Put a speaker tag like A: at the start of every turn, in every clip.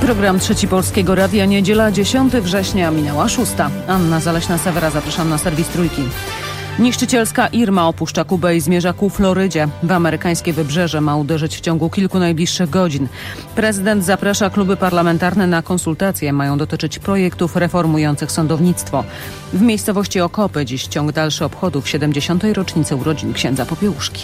A: Program Trzeci Polskiego Radia, niedziela 10 września, minęła 6. Anna Zaleśna-Sewera, zapraszam na serwis Trójki. Niszczycielska Irma opuszcza Kubę i zmierza ku Florydzie. W amerykańskie wybrzeże ma uderzyć w ciągu kilku najbliższych godzin. Prezydent zaprasza kluby parlamentarne na konsultacje. Mają dotyczyć projektów reformujących sądownictwo. W miejscowości Okopy dziś ciąg dalszy obchodów 70. rocznicy urodzin księdza Popiełuszki.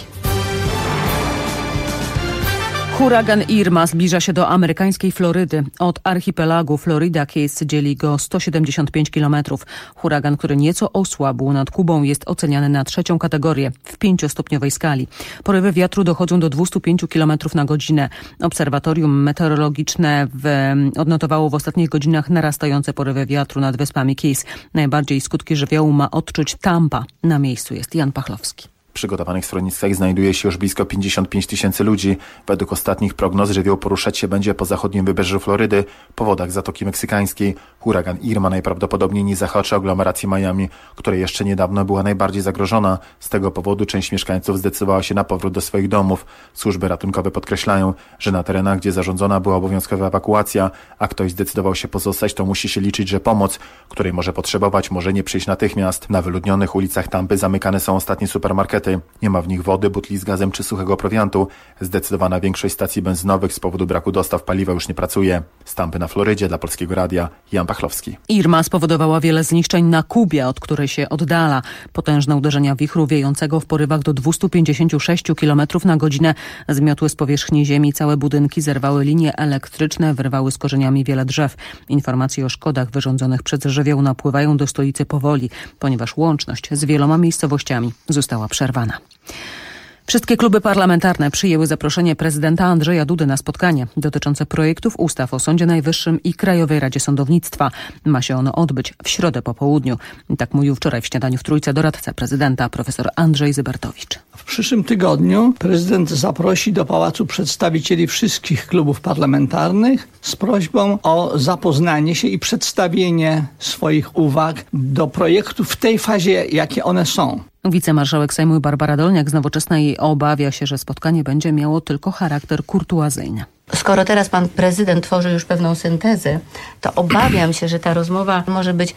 A: Huragan Irma zbliża się do amerykańskiej Florydy. Od archipelagu Florida Keys dzieli go 175 km. Huragan, który nieco osłabł nad Kubą, jest oceniany na 3. kategorię w 5-stopniowej skali. Porywy wiatru dochodzą do 205 km na godzinę. Obserwatorium meteorologiczne odnotowało w ostatnich godzinach narastające porywy wiatru nad wyspami Keys. Najbardziej skutki żywiołu ma odczuć Tampa. Na miejscu jest Jan Pachlowski.
B: W przygotowanych schroniskach znajduje się już blisko 55 000 ludzi. Według ostatnich prognoz żywioł poruszać się będzie po zachodnim wybrzeżu Florydy, po wodach Zatoki Meksykańskiej. Huragan Irma najprawdopodobniej nie zahaczy aglomeracji Miami, której jeszcze niedawno była najbardziej zagrożona. Z tego powodu część mieszkańców zdecydowała się na powrót do swoich domów. Służby ratunkowe podkreślają, że na terenach, gdzie zarządzona była obowiązkowa ewakuacja, a ktoś zdecydował się pozostać, to musi się liczyć, że pomoc, której może potrzebować, może nie przyjść natychmiast. Na wyludnionych ulicach Tampy zamykane są ostatnie supermarkety. Nie ma w nich wody, butli z gazem czy suchego prowiantu. Zdecydowana większość stacji benzynowych z powodu braku dostaw paliwa już nie pracuje. Z Tampy na Florydzie dla Polskiego Radia Jan Pachlowski.
A: Irma spowodowała wiele zniszczeń na Kubie, od której się oddala. Potężne uderzenia wichru wiejącego w porywach do 256 km na godzinę zmiotły z powierzchni ziemi całe budynki, zerwały linie elektryczne, wyrwały z korzeniami wiele drzew. Informacje o szkodach wyrządzonych przez żywioł napływają do stolicy powoli, ponieważ łączność z wieloma miejscowościami została przerwana. Wszystkie kluby parlamentarne przyjęły zaproszenie prezydenta Andrzeja Dudy na spotkanie dotyczące projektów ustaw o Sądzie Najwyższym i Krajowej Radzie Sądownictwa. Ma się ono odbyć w środę po południu. Tak mówił wczoraj w śniadaniu w Trójce doradca prezydenta profesor Andrzej Zybertowicz.
C: W przyszłym tygodniu prezydent zaprosi do pałacu przedstawicieli wszystkich klubów parlamentarnych z prośbą o zapoznanie się i przedstawienie swoich uwag do projektów w tej fazie, jakie one są.
A: Wicemarszałek Sejmu Barbara Dolniak z Nowoczesnej obawia się, że spotkanie będzie miało tylko charakter kurtuazyjny.
D: Skoro teraz pan prezydent tworzy już pewną syntezę, to obawiam się, że ta rozmowa może być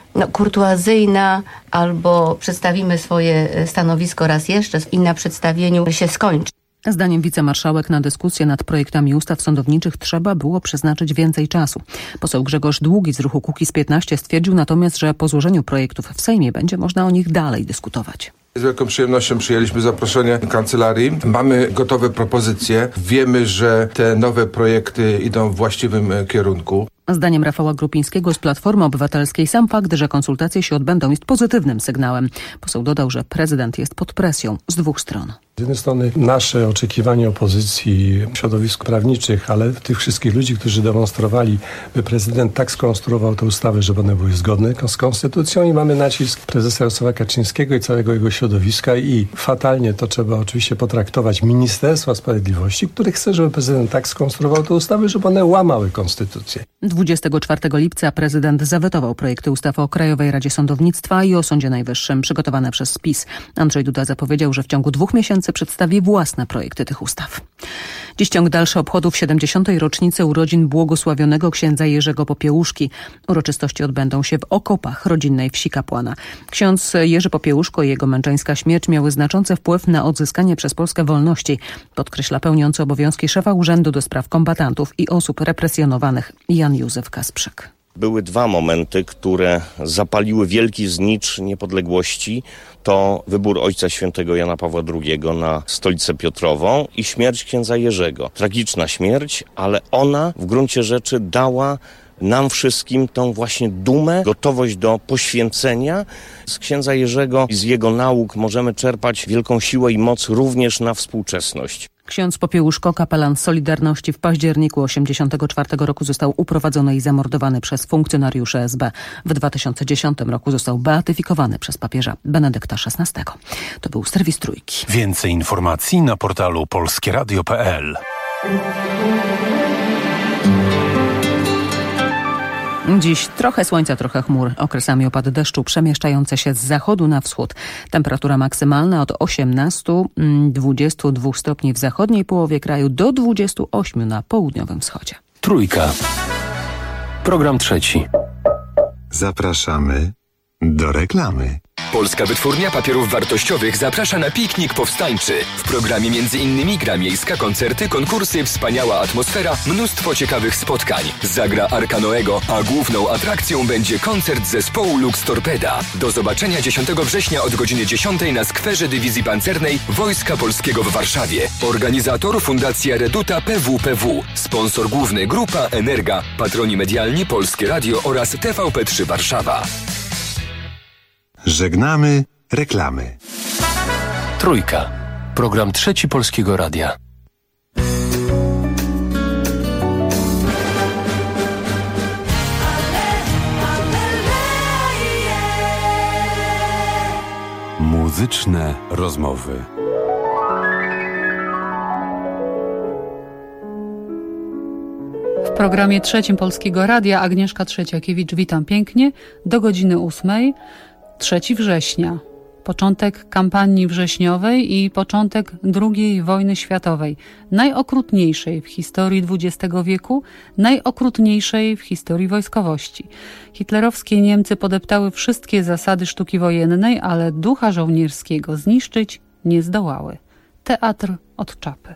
D: kurtuazyjna, albo przedstawimy swoje stanowisko raz jeszcze i na przedstawieniu się skończy.
A: Zdaniem wicemarszałek na dyskusję nad projektami ustaw sądowniczych trzeba było przeznaczyć więcej czasu. Poseł Grzegorz Długi z ruchu Kukiz15 stwierdził natomiast, że po złożeniu projektów w Sejmie będzie można o nich dalej dyskutować.
E: Z wielką przyjemnością przyjęliśmy zaproszenie kancelarii. Mamy gotowe propozycje. Wiemy, że te nowe projekty idą w właściwym kierunku.
A: Zdaniem Rafała Grupińskiego z Platformy Obywatelskiej sam fakt, że konsultacje się odbędą, jest pozytywnym sygnałem. Poseł dodał, że prezydent jest pod presją z dwóch stron.
F: Z jednej strony nasze oczekiwanie opozycji, środowisk prawniczych, ale tych wszystkich ludzi, którzy demonstrowali, by prezydent tak skonstruował te ustawy, żeby one były zgodne z konstytucją, i mamy nacisk prezesa Jarosława Kaczyńskiego i całego jego środowiska, i fatalnie to trzeba oczywiście potraktować Ministerstwa Sprawiedliwości, które chce, żeby prezydent tak skonstruował te ustawy, żeby one łamały konstytucję.
A: 24 lipca prezydent zawetował projekty ustaw o Krajowej Radzie Sądownictwa i o Sądzie Najwyższym przygotowane przez PiS. Andrzej Duda zapowiedział, że w ciągu 2 miesięcy przedstawi własne projekty tych ustaw. Dziś ciąg dalszy obchodów 70. rocznicy urodzin błogosławionego księdza Jerzego Popiełuszki. Uroczystości odbędą się w Okopach, rodzinnej wsi kapłana. Ksiądz Jerzy Popiełuszko i jego męczeńska śmierć miały znaczący wpływ na odzyskanie przez Polskę wolności, podkreśla pełniący obowiązki szefa Urzędu do Spraw Kombatantów i Osób Represjonowanych Jan Józef Kasprzyk.
G: Były 2 momenty, które zapaliły wielki znicz niepodległości. To wybór Ojca Świętego Jana Pawła II na Stolicę Piotrową i śmierć księdza Jerzego. Tragiczna śmierć, ale ona w gruncie rzeczy dała nam wszystkim tą właśnie dumę, gotowość do poświęcenia. Z księdza Jerzego i z jego nauk możemy czerpać wielką siłę i moc również na współczesność.
A: Ksiądz Popiełuszko, kapelan Solidarności, w październiku 1984 roku został uprowadzony i zamordowany przez funkcjonariuszy SB. W 2010 roku został beatyfikowany przez papieża Benedykta XVI. To był serwis Trójki.
H: Więcej informacji na portalu polskieradio.pl.
A: Dziś trochę słońca, trochę chmur, okresami opady deszczu przemieszczające się z zachodu na wschód. Temperatura maksymalna od 18-22 stopni w zachodniej połowie kraju do 28 na południowym wschodzie.
H: Trójka. Program trzeci.
I: Zapraszamy do reklamy.
J: Polska Wytwórnia Papierów Wartościowych zaprasza na piknik powstańczy. W programie m.in. gra miejska, koncerty, konkursy, wspaniała atmosfera, mnóstwo ciekawych spotkań. Zagra Arka Noego, a główną atrakcją będzie koncert zespołu Lux Torpeda. Do zobaczenia 10 września od godziny 10 na skwerze Dywizji Pancernej Wojska Polskiego w Warszawie. Organizator Fundacja Reduta PWPW. Sponsor główny Grupa Energa. Patroni medialni Polskie Radio oraz TVP3 Warszawa.
I: Żegnamy reklamy.
H: Trójka. Program trzeci Polskiego Radia.
I: Muzyczne rozmowy.
K: W programie trzecim Polskiego Radia Agnieszka Trzeciakiewicz, witam pięknie, do godziny 8. 3 września, początek kampanii wrześniowej i początek II wojny światowej, najokrutniejszej w historii XX wieku, najokrutniejszej w historii wojskowości. Hitlerowskie Niemcy podeptały wszystkie zasady sztuki wojennej, ale ducha żołnierskiego zniszczyć nie zdołały. Teatr od czapy.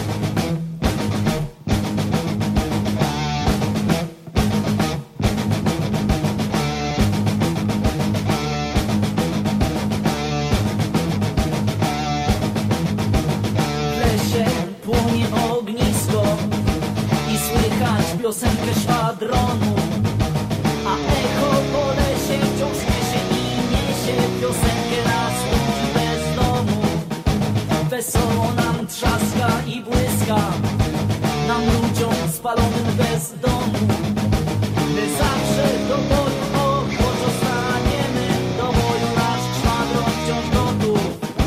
L: Piosenkę szwadronu, a echo po lesie wciąż niesie i niesie piosenkę nas ludzi bez domu. Wesoło nam trzaska i błyska, nam ludziom spalonym bez domu. My zawsze do boju ochoczo staniemy, do boju nasz szwadron wciąż gotów.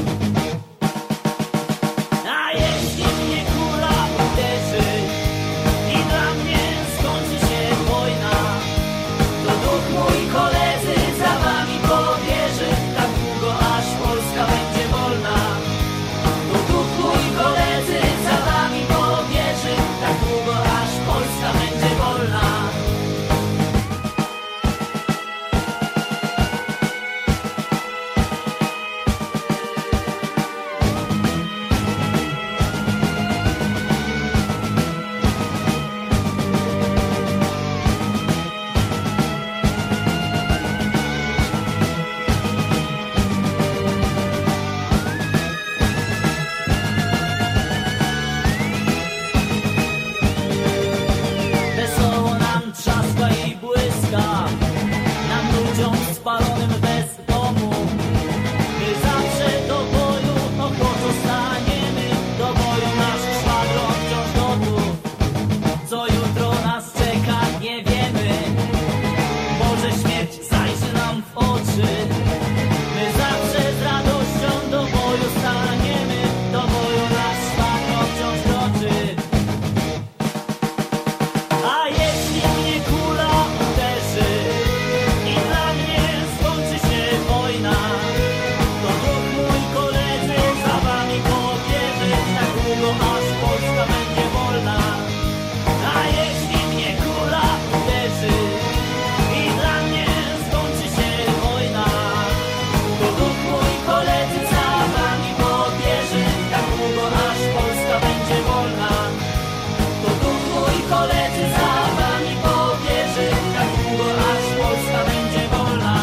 L: A jeśli mnie kula uderzy i dla mnie skończy się wojna, to duch mój, koledzy, za wami powierzy, tak długo aż Polska będzie wolna. To duch mój, koledzy, za wami powierzy, tak długo aż Polska będzie wolna. Wesoło nam trzaska i błyska, nam ludziom spalonym bez domu. My zawsze do boju ochoczo staniemy, do boju nasz szwadron wciąż gotów. Co jutro nas czeka, nie wiemy, może śmierć zajrzy nam w oczy. My zawsze z radością do boju staniemy, do boju nasz szwadron wciąż kroczy. A jeśli mnie kula uderzy i dla mnie skończy się wojna, to duch mój, koledzy, za wami powierzy, tak długo aż Polska będzie wolna. A jeśli mnie kula uderzy i dla mnie skończy się wojna, to duch mój, koledzy, za wami powierzy, tak długo aż Polska będzie wolna. To duch mój, koledzy, za wami powierzy, tak długo aż Polska będzie wolna.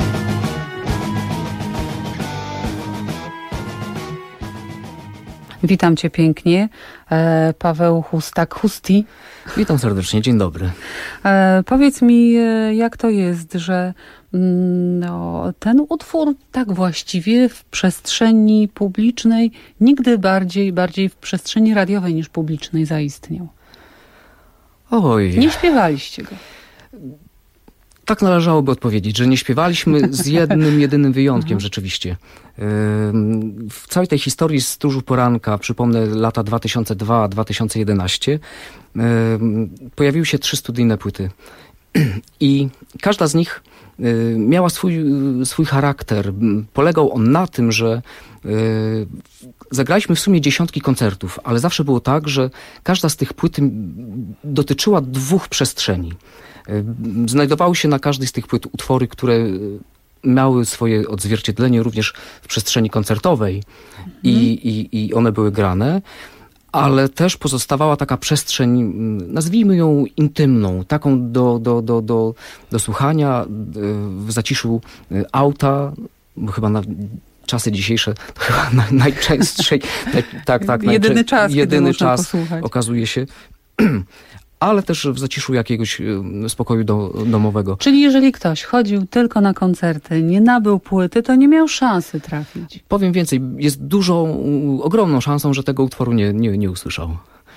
K: Witam cię pięknie, Paweł Hustak-Husti.
M: Witam serdecznie, dzień dobry.
K: Powiedz mi, jak to jest, że ten utwór tak właściwie w przestrzeni publicznej, nigdy bardziej w przestrzeni radiowej niż publicznej zaistniał.
M: Oj.
K: Nie śpiewaliście go.
M: Tak należałoby odpowiedzieć, że nie śpiewaliśmy z jednym, jedynym wyjątkiem rzeczywiście. W całej tej historii Stróżów Poranka, przypomnę lata 2002-2011, pojawiły się 3 studyjne płyty. I każda z nich miała swój charakter. Polegał on na tym, że zagraliśmy w sumie dziesiątki koncertów, ale zawsze było tak, że każda z tych płyt dotyczyła 2 przestrzeni. Znajdowały się na każdej z tych płyt utwory, które miały swoje odzwierciedlenie również w przestrzeni koncertowej i one były grane, ale też pozostawała taka przestrzeń, nazwijmy ją intymną, taką do słuchania w zaciszu auta, bo chyba na czasy dzisiejsze to chyba najczęściej jedyny czas okazuje się, ale też w zaciszu jakiegoś spokoju domowego.
K: Czyli jeżeli ktoś chodził tylko na koncerty, nie nabył płyty, to nie miał szansy trafić.
M: Powiem więcej, jest ogromną szansą, że tego utworu nie usłyszał.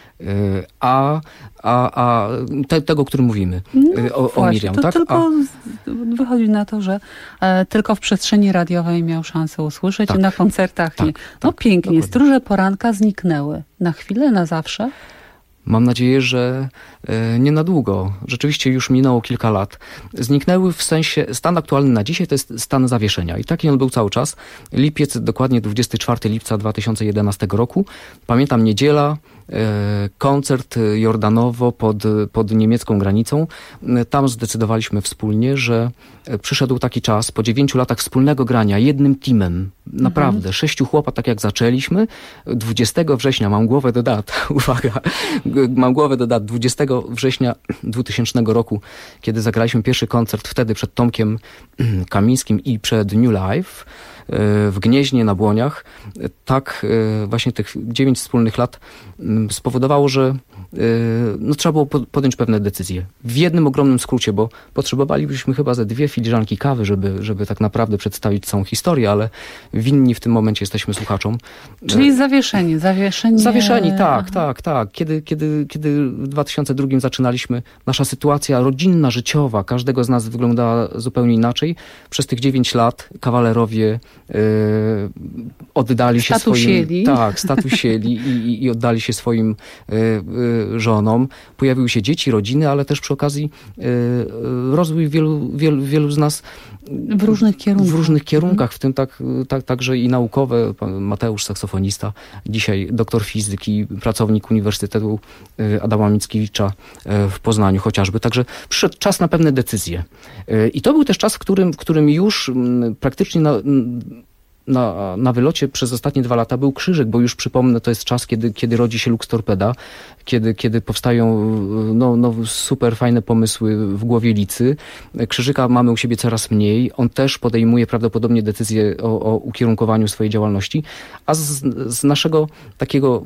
M: Tego, o którym mówimy, o Miriam,
K: to
M: tak?
K: Tylko wychodzi na to, że tylko w przestrzeni radiowej miał szansę usłyszeć, na koncertach nie. Pięknie, dokładnie. Stróże poranka zniknęły. Na chwilę, na zawsze?
M: Mam nadzieję, że nie na długo. Rzeczywiście już minęło kilka lat. Zniknęły w sensie, stan aktualny na dzisiaj to jest stan zawieszenia. I taki on był cały czas. Lipiec, dokładnie 24 lipca 2011 roku. Pamiętam niedziela, koncert Jordanowo pod niemiecką granicą. Tam zdecydowaliśmy wspólnie, że przyszedł taki czas, po 9 latach wspólnego grania, jednym teamem, naprawdę, 6 chłopa, tak jak zaczęliśmy, 20 września, mam głowę do dat, uwaga, mam głowę do dat, 20 września 2000 roku, kiedy zagraliśmy pierwszy koncert wtedy przed Tomkiem Kamińskim i przed New Life, w Gnieźnie na Błoniach, tak właśnie tych 9 wspólnych lat spowodowało, że trzeba było podjąć pewne decyzje. W jednym ogromnym skrócie, bo potrzebowalibyśmy chyba ze 2 filiżanki kawy, żeby tak naprawdę przedstawić całą historię, ale winni w tym momencie jesteśmy słuchaczom.
K: Czyli zawieszenie.
M: Zawieszeni, tak. Kiedy w 2002 zaczynaliśmy, nasza sytuacja rodzinna, życiowa, każdego z nas wyglądała zupełnie inaczej. Przez tych 9 lat kawalerowie oddali się statusieli i oddali się swoim żonom. Pojawiły się dzieci, rodziny, ale też przy okazji rozwój wielu z nas
K: w różnych kierunkach,
M: w tym także i naukowe. Pan Mateusz, saksofonista, dzisiaj doktor fizyki, pracownik Uniwersytetu Adama Mickiewicza w Poznaniu chociażby. Także przyszedł czas na pewne decyzje. I to był też czas, w którym już praktycznie na wylocie przez ostatnie 2 lata był Krzyżyk, bo już przypomnę, to jest czas, kiedy rodzi się Lux Torpeda, kiedy powstają super fajne pomysły w głowie Licy. Krzyżyka mamy u siebie coraz mniej. On też podejmuje prawdopodobnie decyzję o ukierunkowaniu swojej działalności, a z naszego takiego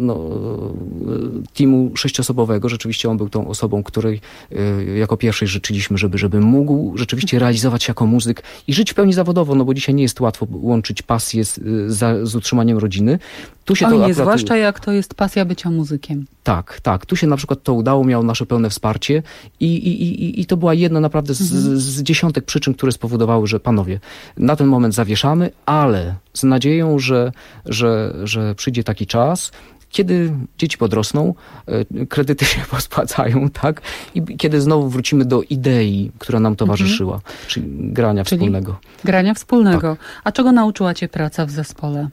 M: teamu 6-osobowego rzeczywiście on był tą osobą, której jako pierwszej życzyliśmy, żeby mógł rzeczywiście realizować się jako muzyk i żyć w pełni zawodowo, bo dzisiaj nie jest łatwo łączyć pasję z utrzymaniem rodziny. Tu się
K: zwłaszcza jak to jest pasja bycia muzykiem.
M: Tak. Tu się na przykład to udało, miał nasze pełne wsparcie i to była jedna naprawdę z dziesiątek przyczyn, które spowodowały, że panowie, na ten moment zawieszamy, ale z nadzieją, że przyjdzie taki czas, kiedy dzieci podrosną, kredyty się pospłacają, tak? I kiedy znowu wrócimy do idei, która nam towarzyszyła, czyli grania wspólnego.
K: Grania wspólnego. Tak. A czego nauczyła cię praca w zespole?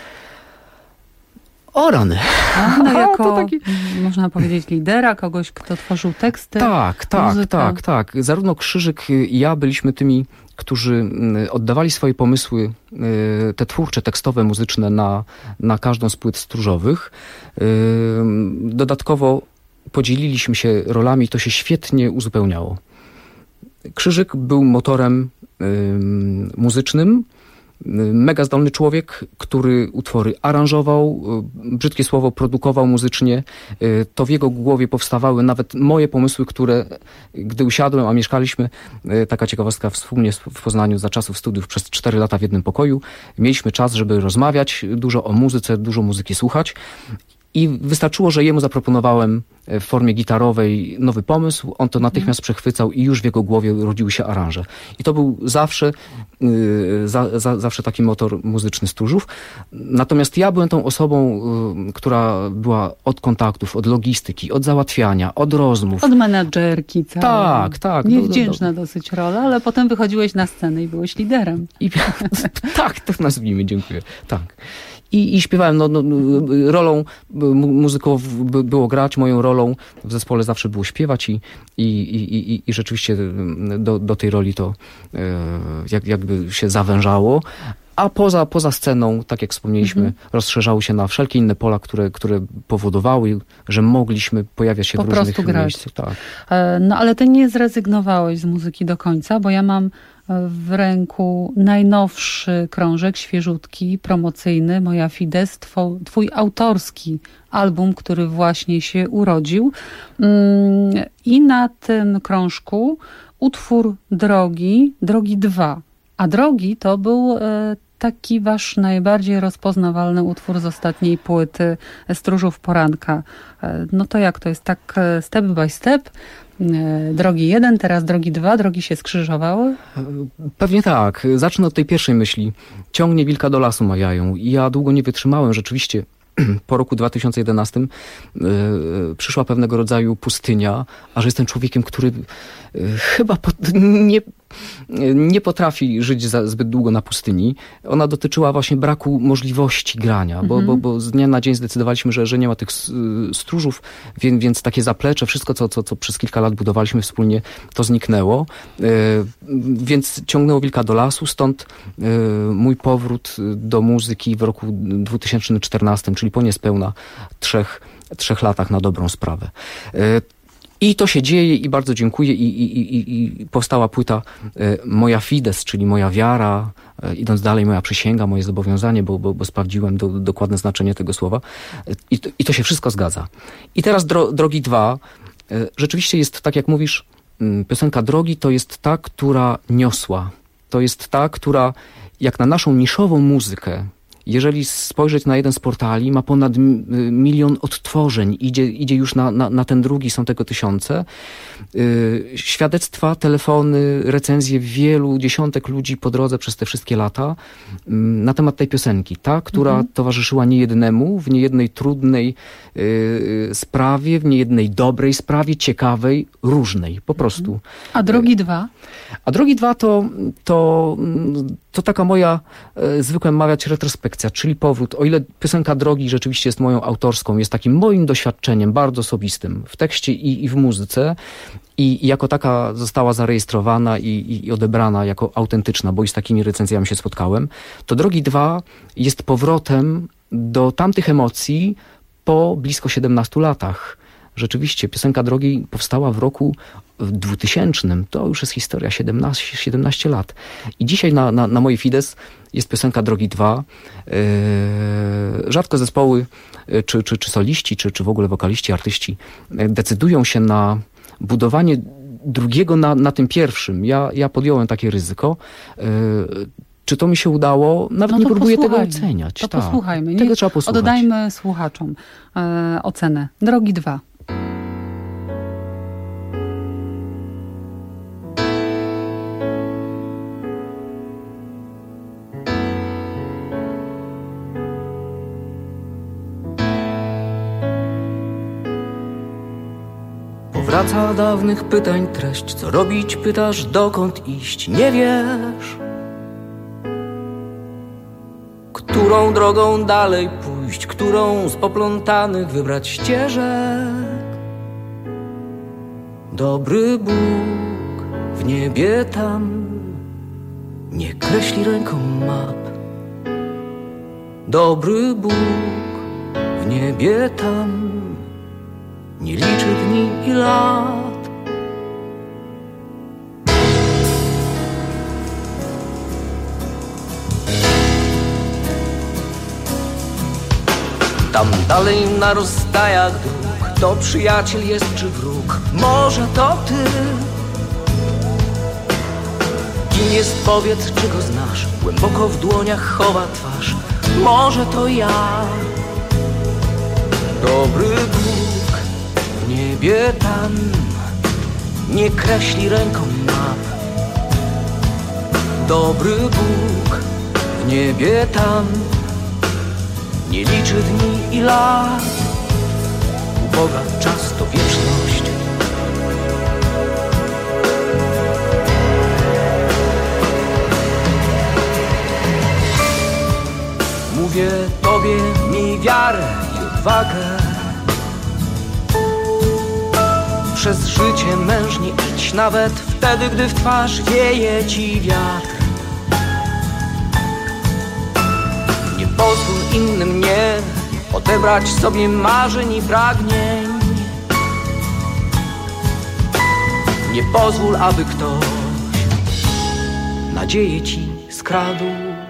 M: O rany.
K: Jako, można powiedzieć, lidera, kogoś, kto tworzył teksty.
M: Tak. Zarówno Krzyżyk i ja byliśmy tymi, którzy oddawali swoje pomysły, te twórcze, tekstowe, muzyczne na każdą z płyt stróżowych. Dodatkowo podzieliliśmy się rolami i to się świetnie uzupełniało. Krzyżyk był motorem muzycznym, mega zdolny człowiek, który utwory aranżował, brzydkie słowo, produkował muzycznie. To w jego głowie powstawały nawet moje pomysły, które gdy usiadłem, a mieszkaliśmy, taka ciekawostka, wspólnie w Poznaniu za czasów studiów przez 4 lata w jednym pokoju, mieliśmy czas, żeby rozmawiać dużo o muzyce, dużo muzyki słuchać. I wystarczyło, że jemu zaproponowałem w formie gitarowej nowy pomysł, on to natychmiast przechwycał i już w jego głowie rodziły się aranże. I to był zawsze taki motor muzyczny Stróżów. Natomiast ja byłem tą osobą, która była od kontaktów, od logistyki, od załatwiania, od rozmów.
K: Od menadżerki całej.
M: Tak.
K: Niewdzięczna dosyć rola, ale potem wychodziłeś na scenę i byłeś liderem.
M: Tak nazwijmy, dziękuję. Tak. I śpiewałem, rolą muzyką było grać, moją rolą w zespole zawsze było śpiewać i rzeczywiście do tej roli to jakby się zawężało. A poza sceną, tak jak wspomnieliśmy, rozszerzały się na wszelkie inne pola, które powodowały, że mogliśmy pojawiać się w różnych miejscach. Tak.
K: No ale ty nie zrezygnowałeś z muzyki do końca, bo ja mam w ręku najnowszy krążek, świeżutki, promocyjny, Moja Fides, twój autorski album, który właśnie się urodził. I na tym krążku utwór Drogi 2. A Drogi to był taki wasz najbardziej rozpoznawalny utwór z ostatniej płyty Stróżów Poranka. No to jak to jest? Tak step by step? Drogi 1, teraz Drogi 2, drogi się skrzyżowały?
M: Pewnie tak. Zacznę od tej pierwszej myśli. Ciągnie wilka do lasu majają. I ja długo nie wytrzymałem rzeczywiście. Po roku 2011 przyszła pewnego rodzaju pustynia, a że jestem człowiekiem, który chyba nie potrafi żyć zbyt długo na pustyni. Ona dotyczyła właśnie braku możliwości grania, bo z dnia na dzień zdecydowaliśmy, że nie ma tych stróżów, więc takie zaplecze, wszystko, co przez kilka lat budowaliśmy wspólnie, to zniknęło. Więc ciągnęło wilka do lasu, stąd mój powrót do muzyki w roku 2014, czyli po niespełna trzech latach na dobrą sprawę. I to się dzieje i bardzo dziękuję i powstała płyta Moja Fides, czyli moja wiara, idąc dalej moja przysięga, moje zobowiązanie, bo sprawdziłem dokładne znaczenie tego słowa i to się wszystko zgadza. I teraz Drogi 2, rzeczywiście jest tak jak mówisz, piosenka Drogi to jest ta, która niosła, to jest ta, która jak na naszą niszową muzykę, jeżeli spojrzeć na jeden z portali, ma ponad 1 milion odtworzeń, idzie już na ten drugi, są tego tysiące. Świadectwa, telefony, recenzje wielu dziesiątek ludzi po drodze przez te wszystkie lata na temat tej piosenki. Ta, która towarzyszyła niejednemu w niejednej trudnej sprawie, w niejednej dobrej sprawie, ciekawej, różnej, po prostu.
K: A Drogi 2?
M: A Drogi 2 to taka moja, zwykłem mawiać, retrospekcja, czyli powrót. O ile piosenka Drogi rzeczywiście jest moją autorską, jest takim moim doświadczeniem bardzo osobistym w tekście i w muzyce i jako taka została zarejestrowana i odebrana jako autentyczna, bo i z takimi recenzjami się spotkałem, to Drogi 2 jest powrotem do tamtych emocji po blisko 17 latach. Rzeczywiście piosenka Drogi powstała w roku 2000. To już jest historia, 17 lat. I dzisiaj na mojej Fides jest piosenka Drogi 2. Rzadko zespoły, czy soliści, czy w ogóle wokaliści, artyści decydują się na budowanie drugiego na tym pierwszym. Ja podjąłem takie ryzyko. Czy to mi się udało? Nawet nie próbuję tego oceniać.
K: To posłuchajmy.
M: Tego trzeba posłuchać.
K: Oddajmy słuchaczom ocenę. Drogi 2.
M: Powraca dawnych pytań treść. Co robić? Pytasz, dokąd iść? Nie wiesz. Którą drogą dalej pójść? Którą z poplątanych wybrać ścieżek? Dobry Bóg w niebie tam nie kreśli ręką map. Dobry Bóg w niebie tam nie liczy dni i lat. Tam dalej na rozstajach dróg, to przyjaciel jest czy wróg? Może to ty? Kim jest, powiedz, czy go znasz? Głęboko w dłoniach chowa twarz. Może to ja?
N: Dobry Bóg w niebie tam nie kreśli ręką map. Dobry Bóg w niebie tam nie liczy dni i lat. U Boga czas to wieczność. Mówię Tobie, miej wiarę i odwagę. Przez życie mężnie idź, nawet wtedy, gdy w twarz wieje Ci wiatr. Nie pozwól innym nie odebrać sobie marzeń i pragnień. Nie pozwól, aby ktoś nadzieję Ci skradł.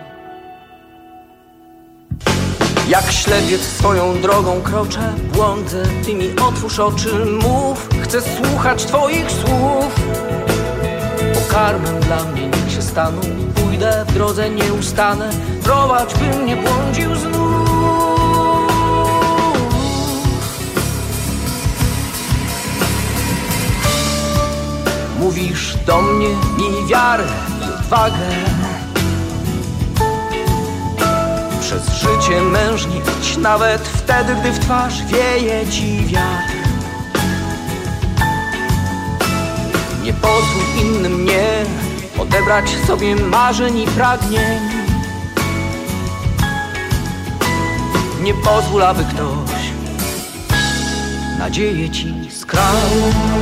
N: Jak ślepiec swoją drogą kroczę, błądzę, Ty mi otwórz oczy, mów. Chcę słuchać Twoich słów. Pokarmem dla mnie niech się staną. Pójdę w drodze, nie ustanę. Prowadź, bym nie błądził znów. Mówisz do mnie, miej wiarę i odwagę. Przez życie mężnie idź, nawet wtedy, gdy w twarz wieje Ci wiatr. Nie pozwól innym nie odebrać sobie marzeń i pragnień. Nie pozwól, aby ktoś nadzieję Ci skradł.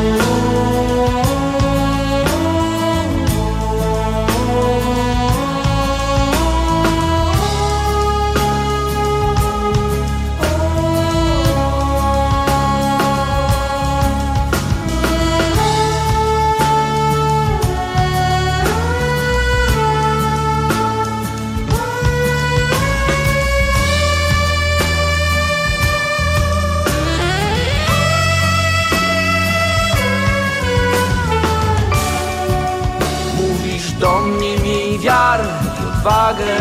N: Do mnie miej wiarę i odwagę.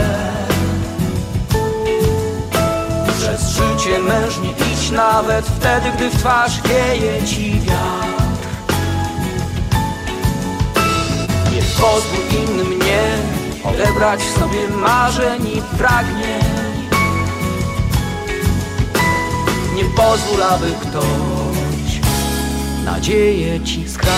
N: Przez życie mężnie idź, nawet wtedy, gdy w twarz wieje Ci wiatr. Nie pozwól innym nie odebrać sobie marzeń i pragnień. Nie pozwól, aby ktoś nadzieję Ci skradł.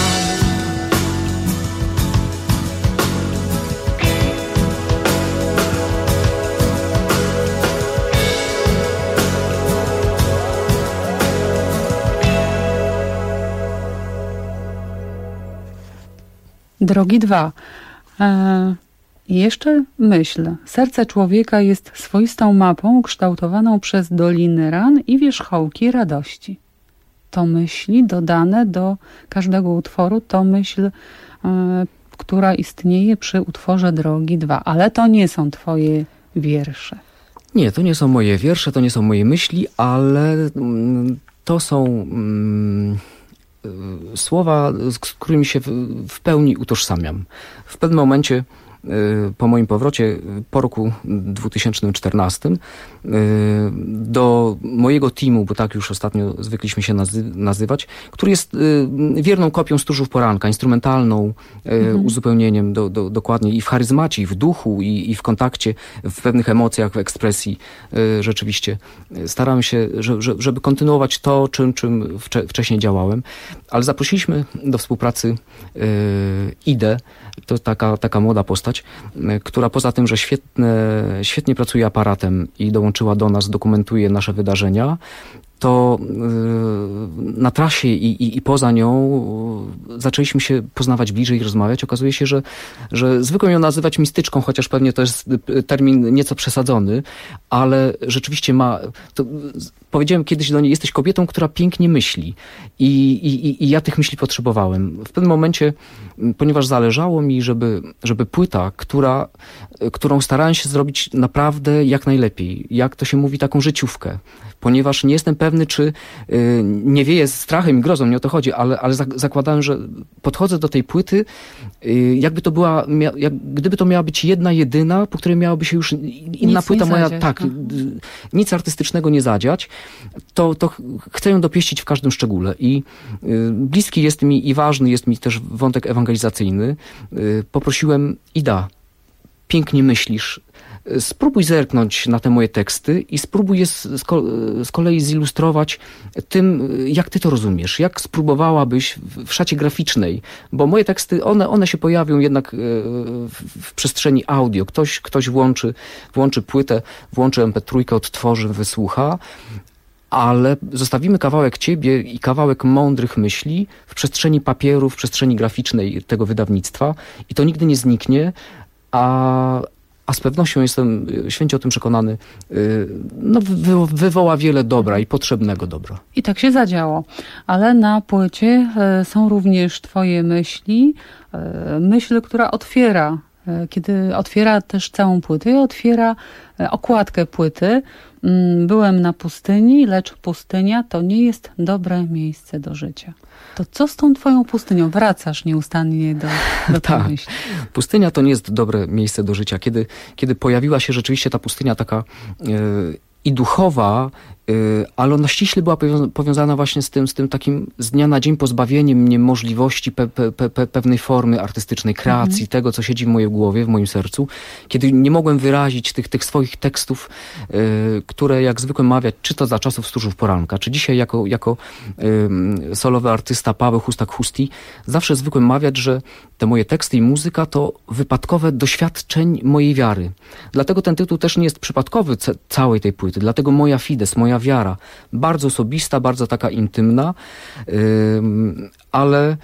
K: Drogi 2. Jeszcze myśl. Serce człowieka jest swoistą mapą ukształtowaną przez doliny ran i wierzchołki radości. To myśli dodane do każdego utworu, to myśl, która istnieje przy utworze Drogi 2. Ale to nie są Twoje wiersze.
M: Nie, to nie są moje wiersze, to nie są moje myśli, ale to są słowa, z którymi się w pełni utożsamiam. W pewnym momencie po moim powrocie po roku 2014 do mojego teamu, bo tak już ostatnio zwykliśmy się nazywać, który jest wierną kopią Stróżów Poranka, instrumentalną, uzupełnieniem dokładnie i w charyzmacie, i w duchu, i w kontakcie, w pewnych emocjach, w ekspresji. Rzeczywiście staramy się, żeby kontynuować to, czym wcześniej działałem, ale zaprosiliśmy do współpracy Idę. To taka młoda postać, która poza tym, że świetnie pracuje aparatem i dołączyła do nas, dokumentuje nasze wydarzenia, to na trasie i poza nią zaczęliśmy się poznawać bliżej i rozmawiać. Okazuje się, że zwykłem ją nazywać mistyczką, chociaż pewnie to jest termin nieco przesadzony, ale rzeczywiście powiedziałem kiedyś do niej, jesteś kobietą, która pięknie myśli. I ja tych myśli potrzebowałem. W pewnym momencie, ponieważ zależało mi, żeby płyta, którą starałem się zrobić naprawdę jak najlepiej, jak to się mówi, taką życiówkę, ponieważ nie jestem pewny, czy nie wieje nie strachem i grozą, nie o to chodzi, ale zakładałem, że podchodzę do tej płyty, jakby to była, gdyby to miała być jedna, jedyna, po której miałaby się już inna płyta moja, tak, nic artystycznego nie zadziać, to chcę ją dopieścić w każdym szczególe i bliski jest mi i ważny jest mi też wątek ewangelizacyjny. Poprosiłem: Ida, pięknie myślisz, spróbuj zerknąć na te moje teksty i spróbuj je z kolei zilustrować tym, jak ty to rozumiesz, jak spróbowałabyś w szacie graficznej, bo moje teksty, one się pojawią jednak w przestrzeni audio. Ktoś włączy płytę, włączy MP3, odtworzy, wysłucha, ale zostawimy kawałek ciebie i kawałek mądrych myśli w przestrzeni papieru, w przestrzeni graficznej tego wydawnictwa i to nigdy nie zniknie, a z pewnością jestem święcie o tym przekonany, wywoła wiele dobra i potrzebnego dobra.
K: I tak się zadziało. Ale na płycie są również twoje myśli, myśl, która otwiera, kiedy otwiera też całą płytę i otwiera okładkę płyty. Byłem na pustyni, lecz pustynia to nie jest dobre miejsce do życia. To co z tą twoją pustynią? Wracasz nieustannie do tej myśli.
M: Pustynia to nie jest dobre miejsce do życia. Kiedy pojawiła się rzeczywiście ta pustynia taka i duchowa, ale ona ściśle była powiązana właśnie z tym takim z dnia na dzień pozbawieniem mnie możliwości pewnej formy artystycznej, kreacji, tego, co siedzi w mojej głowie, w moim sercu. Kiedy nie mogłem wyrazić tych swoich tekstów, które jak zwykle mawiać, czy to za czasów Stróżów Poranka, czy dzisiaj jako solowy artysta Paweł Hustak-Husti, zawsze zwykłem mawiać, że te moje teksty i muzyka to wypadkowe doświadczeń mojej wiary. Dlatego ten tytuł też nie jest przypadkowy całej tej płyty. Dlatego moja fides, moja wiara. Bardzo osobista, bardzo taka intymna, ale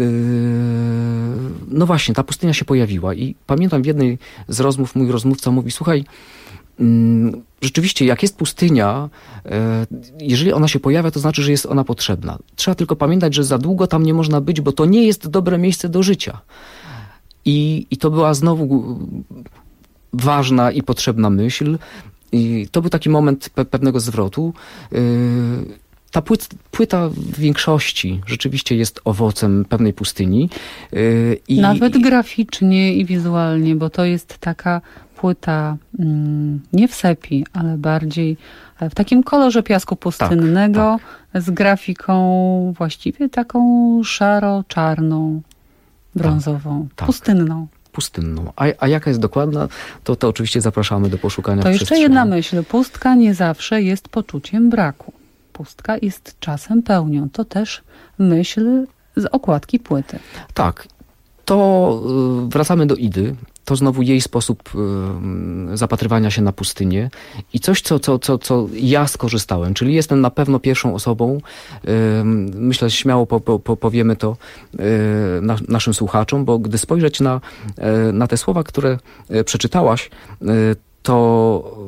M: no właśnie, ta pustynia się pojawiła i pamiętam w jednej z rozmów mój rozmówca mówi: słuchaj, rzeczywiście jak jest pustynia, jeżeli ona się pojawia, to znaczy, że jest ona potrzebna. Trzeba tylko pamiętać, że za długo tam nie można być, bo to nie jest dobre miejsce do życia. I to była znowu ważna i potrzebna myśl. I to był taki moment pewnego zwrotu. Ta płyta w większości rzeczywiście jest owocem pewnej pustyni.
K: Nawet graficznie i wizualnie, bo to jest taka płyta nie w sepi, ale bardziej w takim kolorze piasku pustynnego, z grafiką właściwie taką szaro-czarną, brązową, pustynną.
M: A jaka jest dokładna, to oczywiście zapraszamy do poszukania.
K: To jeszcze jedna myśl. Pustka nie zawsze jest poczuciem braku. Pustka jest czasem pełnią. To też myśl z okładki płyty.
M: Tak. To wracamy do Idy. To znowu jej sposób zapatrywania się na pustynię i coś, co ja skorzystałem, czyli jestem na pewno pierwszą osobą, myślę, śmiało powiemy to naszym słuchaczom, bo gdy spojrzeć na te słowa, które przeczytałaś, to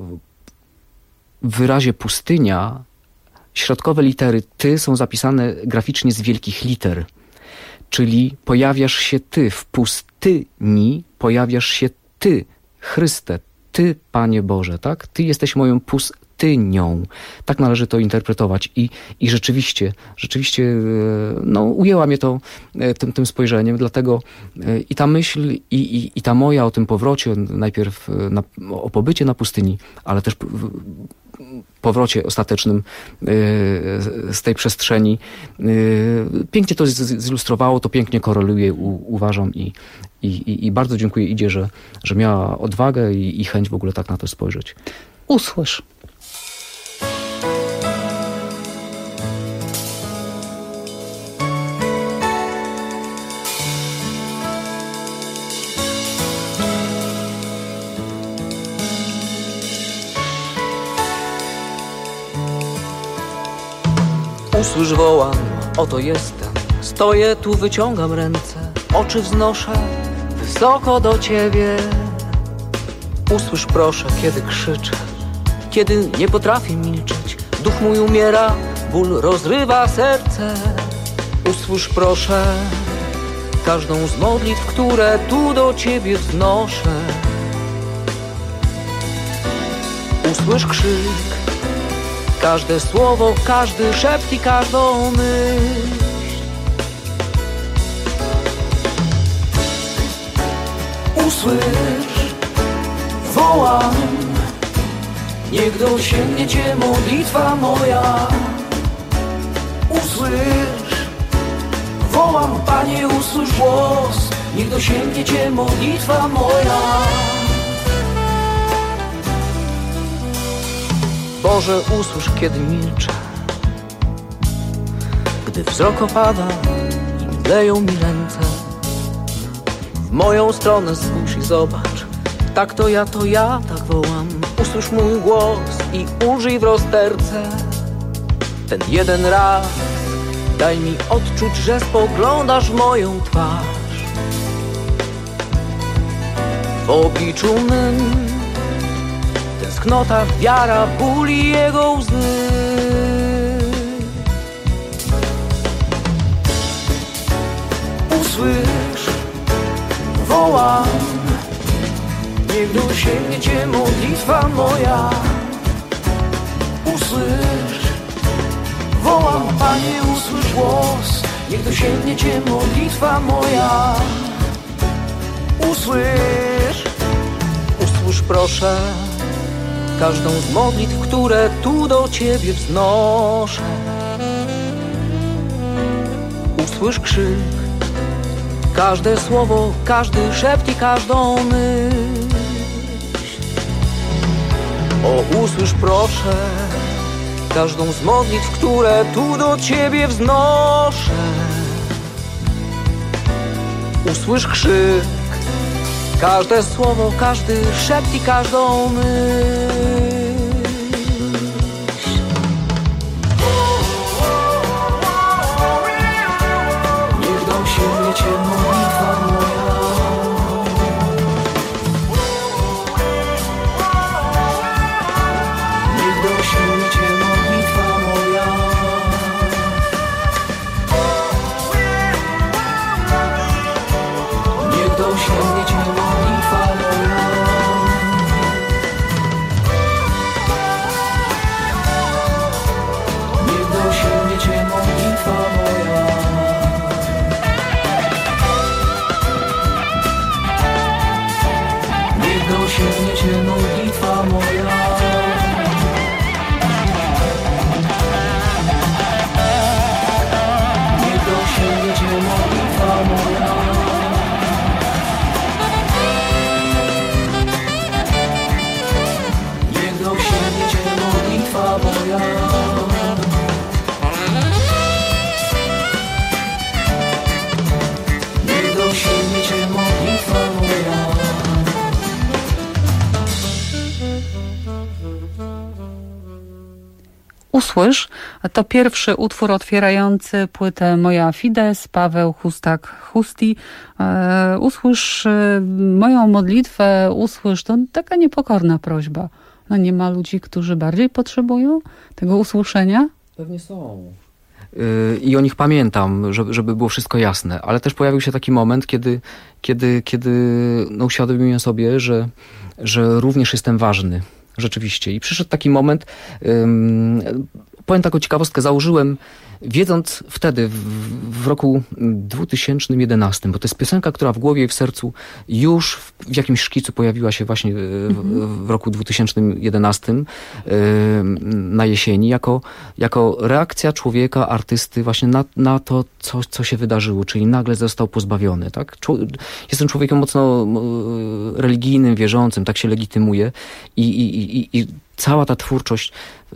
M: w wyrazie pustynia środkowe litery ty są zapisane graficznie z wielkich liter. Czyli pojawiasz się ty w pustyni, pojawiasz się ty, Chryste, ty, Panie Boże, tak? Ty jesteś moją pustynią. Tak należy to interpretować. I rzeczywiście, no, ujęła mnie to tym spojrzeniem, dlatego i ta myśl, i ta moja o tym powrocie, najpierw o pobycie na pustyni, ale też powrocie ostatecznym z tej przestrzeni. Pięknie to zilustrowało, to pięknie koreluje, uważam i bardzo dziękuję Idzie, że miała odwagę i chęć w ogóle tak na to spojrzeć.
K: Usłysz.
N: Usłysz, wołam, oto jestem. Stoję tu, wyciągam ręce, oczy wznoszę wysoko do Ciebie. Usłysz, proszę, kiedy krzyczę, kiedy nie potrafię milczeć. Duch mój umiera, ból rozrywa serce. Usłysz, proszę, każdą z modlitw, które tu do Ciebie wznoszę. Usłysz krzyk, Każde słowo, każdy szept i każdą myśl. Usłysz, wołam, niech dosięgnie Cię modlitwa moja. Usłysz, wołam, Panie, usłysz głos, niech dosięgnie Cię modlitwa moja. Boże, usłysz, kiedy milczę, gdy wzrok opada i mdleją mi ręce. W moją stronę spójrz i zobacz, tak to ja tak wołam. Usłysz mój głos i ulżyj w rozterce. Ten jeden raz daj mi odczuć, że spoglądasz w moją twarz. W obliczu mym tęsknota, wiara, ból i jego łzy. Usłysz, wołam, niech dosięgnie Cię modlitwa moja. Usłysz, wołam, Panie, usłysz głos, niech dosięgnie Cię modlitwa moja. Usłysz, usłysz proszę każdą z modlitw, które tu do Ciebie wznoszę. Usłysz krzyk, każde słowo, każdy szept i każdą myśl. O, usłysz proszę każdą z modlitw, które tu do Ciebie wznoszę. Usłysz krzyk, każde słowo, każdy szept i każdą myśl. Niech dosięgnie Cię modlitwa moja. Niech dosięgnie Cię modlitwa moja. Niech dosięgnie Cię modlitwa moja. Niech dosięgnie Cię modlitwa moja. Niech dosięgnie Cię modlitwa moja. Niech dosięgnie Cię modlitwa moja. Niech dosięgnie Cię modlitwa moja. Niech dosięgnie Cię modlitwa moja.
K: Usłysz, to pierwszy utwór otwierający płytę Moja Fides, Paweł Hustak-Husti. Usłysz moją modlitwę, usłysz, to taka niepokorna prośba. No nie ma ludzi, którzy bardziej potrzebują tego usłyszenia?
M: Pewnie są. I o nich pamiętam, żeby było wszystko jasne. Ale też pojawił się taki moment, kiedy no, uświadomiłem sobie, że również jestem ważny. Rzeczywiście. I przyszedł taki moment, powiem taką ciekawostkę, założyłem, wiedząc wtedy, w roku 2011, bo to jest piosenka, która w głowie i w sercu już w jakimś szkicu pojawiła się właśnie w roku 2011 na jesieni, jako reakcja człowieka, artysty właśnie na to, co się wydarzyło, czyli nagle został pozbawiony. Tak? Jestem człowiekiem mocno religijnym, wierzącym, tak się legitymuję i cała ta twórczość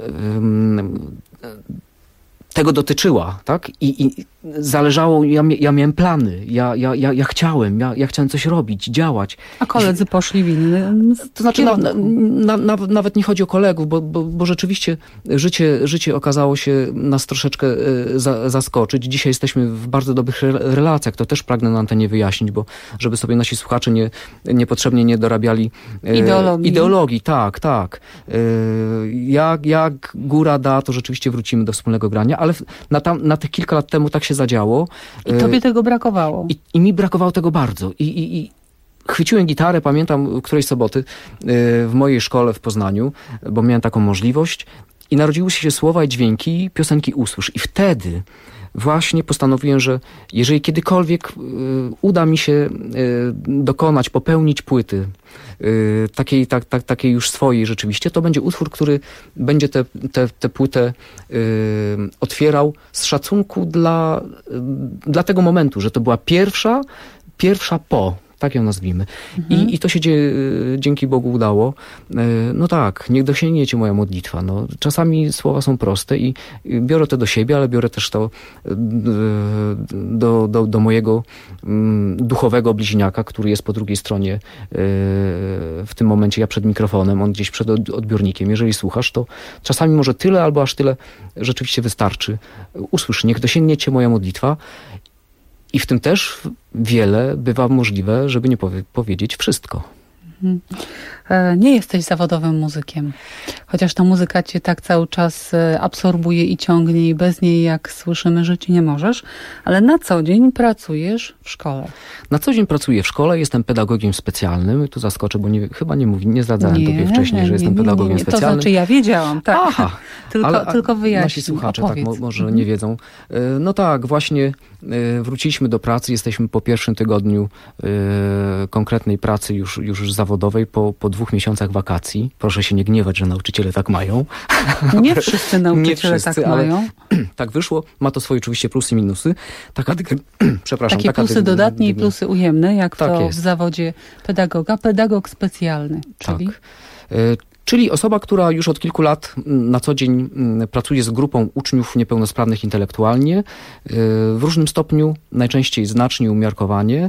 M: tego dotyczyła, tak? I zależało, ja miałem plany, ja chciałem coś robić, działać.
K: A koledzy poszli w innym
M: To znaczy, nawet nie chodzi o kolegów, bo rzeczywiście życie okazało się nas troszeczkę zaskoczyć. Dzisiaj jesteśmy w bardzo dobrych relacjach, to też pragnę na antenie wyjaśnić, bo żeby sobie nasi słuchacze niepotrzebnie nie dorabiali ideologii. Tak. Jak góra da, to rzeczywiście wrócimy do wspólnego grania, ale na tych kilka lat temu tak się zadziało.
K: I tobie tego brakowało.
M: I mi brakowało tego bardzo. I chwyciłem gitarę, pamiętam, którejś soboty w mojej szkole w Poznaniu, bo miałem taką możliwość I narodziły się słowa i dźwięki piosenki Usłysz. I wtedy właśnie postanowiłem, że jeżeli kiedykolwiek uda mi się popełnić płyty takiej już swojej rzeczywiście, to będzie utwór, który będzie tę płytę otwierał z szacunku dla tego momentu, że to była pierwsza tak ją nazwijmy. I to się dzięki Bogu udało. No tak, niech dosięgniecie moja modlitwa. No, czasami słowa są proste i biorę to do siebie, ale biorę też to do mojego duchowego bliźniaka, który jest po drugiej stronie w tym momencie, ja przed mikrofonem, on gdzieś przed odbiornikiem. Jeżeli słuchasz, to czasami może tyle albo aż tyle rzeczywiście wystarczy. Usłysz, niech dosięgniecie moja modlitwa. I w tym też wiele bywa możliwe, żeby nie powiedzieć wszystko.
K: Nie jesteś zawodowym muzykiem, chociaż ta muzyka cię tak cały czas absorbuje i ciągnie i bez niej, jak słyszymy, żyć nie możesz, ale na co dzień pracujesz w szkole.
M: Na co dzień pracuję w szkole, jestem pedagogiem specjalnym. Tu zaskoczę, bo nie zdradzałem tobie wcześniej, że jestem pedagogiem specjalnym.
K: To znaczy ja wiedziałam, tak.
M: Aha,
K: tylko wyjaśnij.
M: Nasi słuchacze może nie wiedzą. No tak, właśnie wróciliśmy do pracy, jesteśmy po pierwszym tygodniu konkretnej pracy już zawodowej, po 2 miesiącach wakacji. Proszę się nie gniewać, że nauczyciele tak mają.
K: Nie wszyscy nauczyciele tak mają.
M: Tak wyszło. Ma to swoje oczywiście plusy i minusy.
K: Takie plusy dodatnie i plusy ujemne, jak tak to jest w zawodzie pedagoga. Pedagog specjalny, czyli?
M: Tak. Czyli osoba, która już od kilku lat na co dzień pracuje z grupą uczniów niepełnosprawnych intelektualnie, w różnym stopniu, najczęściej znacznie umiarkowanie.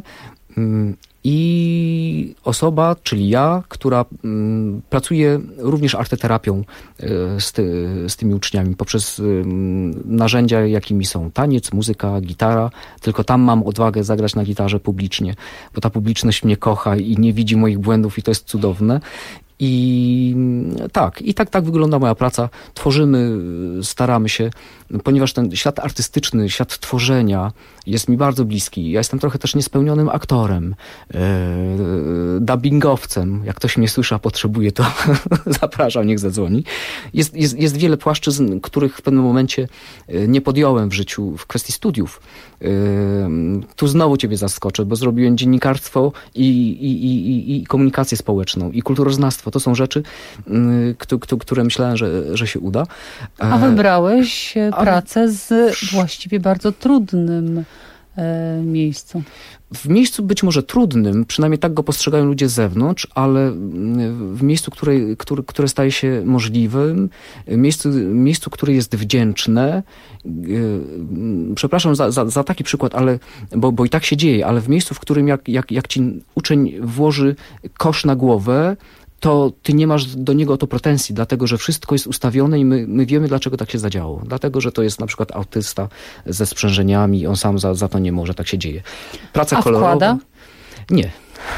M: I osoba, czyli ja, która pracuje również arteterapią z tymi uczniami poprzez narzędzia, jakimi są taniec, muzyka, gitara. Tylko tam mam odwagę zagrać na gitarze publicznie, bo ta publiczność mnie kocha i nie widzi moich błędów i to jest cudowne. I tak wygląda moja praca. Tworzymy, staramy się, ponieważ ten świat artystyczny, świat tworzenia jest mi bardzo bliski. Ja jestem trochę też niespełnionym aktorem, dubbingowcem. Jak ktoś mnie słyszy, a potrzebuje, to zapraszam, niech zadzwoni. Jest wiele płaszczyzn, których w pewnym momencie nie podjąłem w życiu w kwestii studiów. Tu znowu ciebie zaskoczę, bo zrobiłem dziennikarstwo i komunikację społeczną i kulturoznawstwo. To są rzeczy, które myślałem, że się uda.
K: A wybrałeś pracę z właściwie bardzo trudnym miejscu.
M: W miejscu być może trudnym, przynajmniej tak go postrzegają ludzie z zewnątrz, ale w miejscu, które staje się możliwym, miejscu, które jest wdzięczne. Przepraszam za taki przykład, ale bo i tak się dzieje, ale w miejscu, w którym jak ci uczeń włoży kosz na głowę, to ty nie masz do niego o to pretensji, dlatego że wszystko jest ustawione i my wiemy, dlaczego tak się zadziało. Dlatego, że to jest na przykład autysta ze sprzężeniami, on sam za to nie może, tak się dzieje. Praca kolorowa.
K: Wkłada?
M: Nie.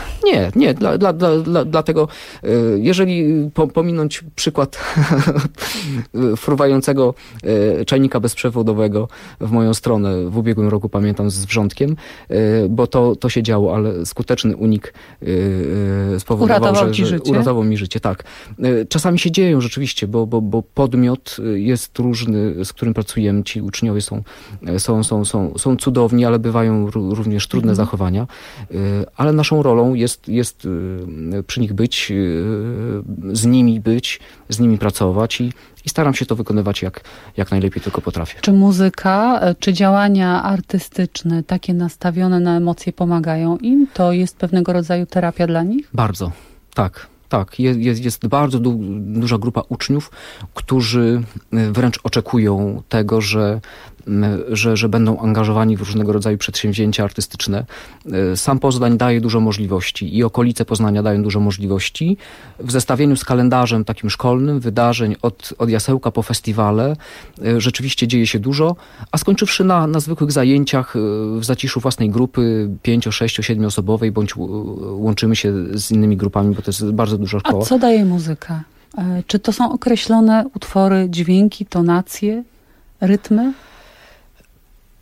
M: Dlatego, jeżeli pominąć przykład fruwającego czajnika bezprzewodowego w moją stronę w ubiegłym roku, pamiętam, z wrzątkiem, bo to się działo, ale skuteczny unik spowodował, że uratował mi życie. Tak. Czasami się dzieją rzeczywiście, bo podmiot jest różny, z którym pracujemy. Ci uczniowie są cudowni, ale bywają również trudne zachowania. Ale naszą rolą jest przy nich być, z nimi pracować i staram się to wykonywać jak najlepiej tylko potrafię.
K: Czy muzyka, czy działania artystyczne, takie nastawione na emocje pomagają im? To jest pewnego rodzaju terapia dla nich?
M: Bardzo, tak. Tak, jest bardzo duża grupa uczniów, którzy wręcz oczekują tego, że będą angażowani w różnego rodzaju przedsięwzięcia artystyczne. Sam Poznań daje dużo możliwości i okolice Poznania dają dużo możliwości. W zestawieniu z kalendarzem takim szkolnym, wydarzeń od jasełka po festiwale, rzeczywiście dzieje się dużo, a skończywszy na zwykłych zajęciach w zaciszu własnej grupy 5, 6, 7 osobowej, bądź łączymy się z innymi grupami, bo to jest bardzo duża szkoła.
K: A co daje muzyka? Czy to są określone utwory, dźwięki, tonacje, rytmy?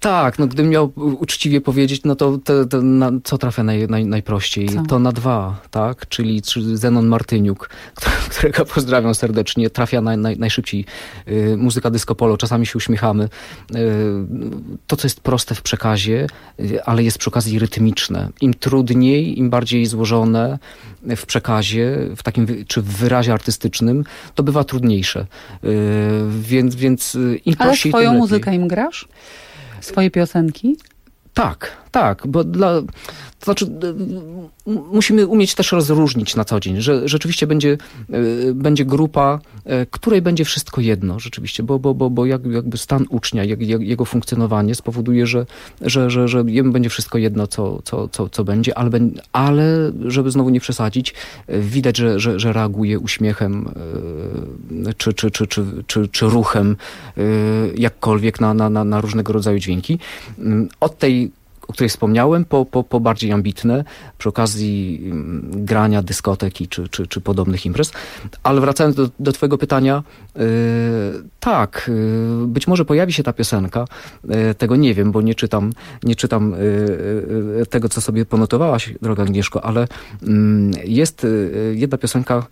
M: Tak, no gdybym miał uczciwie powiedzieć, no to co trafia najprościej?
K: Co?
M: To na 2, tak? Czyli Zenon Martyniuk, którego pozdrawiam serdecznie, trafia najszybciej. Muzyka disco polo, czasami się uśmiechamy. To, co jest proste w przekazie, ale jest przy okazji rytmiczne. Im trudniej, im bardziej złożone w przekazie, w takim czy w wyrazie artystycznym, to bywa trudniejsze. Więc im
K: ale
M: prościej,
K: swoją
M: tym
K: muzykę im grasz? Swoje piosenki?
M: Tak, bo to znaczy musimy umieć też rozróżnić na co dzień, że rzeczywiście będzie grupa, której będzie wszystko jedno rzeczywiście, bo jakby stan ucznia, jego funkcjonowanie spowoduje, że jemu będzie wszystko jedno, co będzie, ale żeby znowu nie przesadzić, widać, że reaguje uśmiechem czy ruchem jakkolwiek na różnego rodzaju dźwięki. Od tej, o której wspomniałem, po bardziej ambitne, przy okazji grania dyskoteki czy podobnych imprez. Ale wracając do twojego pytania, tak, być może pojawi się ta piosenka, tego nie wiem, bo nie czytam tego, co sobie ponotowałaś, droga Agnieszko, ale jest jedna piosenka,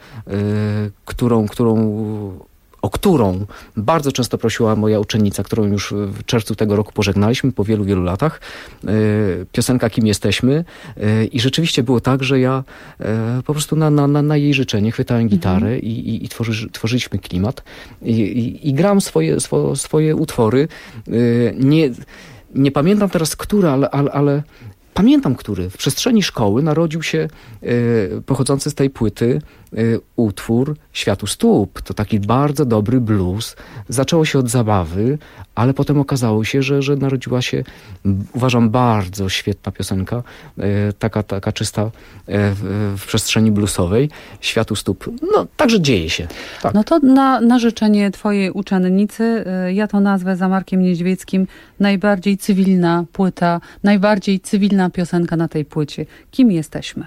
M: o którą bardzo często prosiła moja uczennica, którą już w czerwcu tego roku pożegnaliśmy po wielu, wielu latach. Piosenka Kim jesteśmy. I rzeczywiście było tak, że ja po prostu na jej życzenie chwytałem gitarę i tworzyliśmy klimat. I gram swoje utwory. Nie pamiętam teraz, który, ale pamiętam, który. W przestrzeni szkoły narodził się pochodzący z tej płyty utwór Świat u stóp. To taki bardzo dobry blues. Zaczęło się od zabawy, ale potem okazało się, że narodziła się, uważam, bardzo świetna piosenka, taka czysta w przestrzeni bluesowej. Świat u stóp. No, także dzieje się. Tak.
K: No to na życzenie twojej uczennicy, ja to nazwę za Markiem Niedźwieckim, najbardziej cywilna płyta, najbardziej cywilna piosenka na tej płycie. Kim jesteśmy?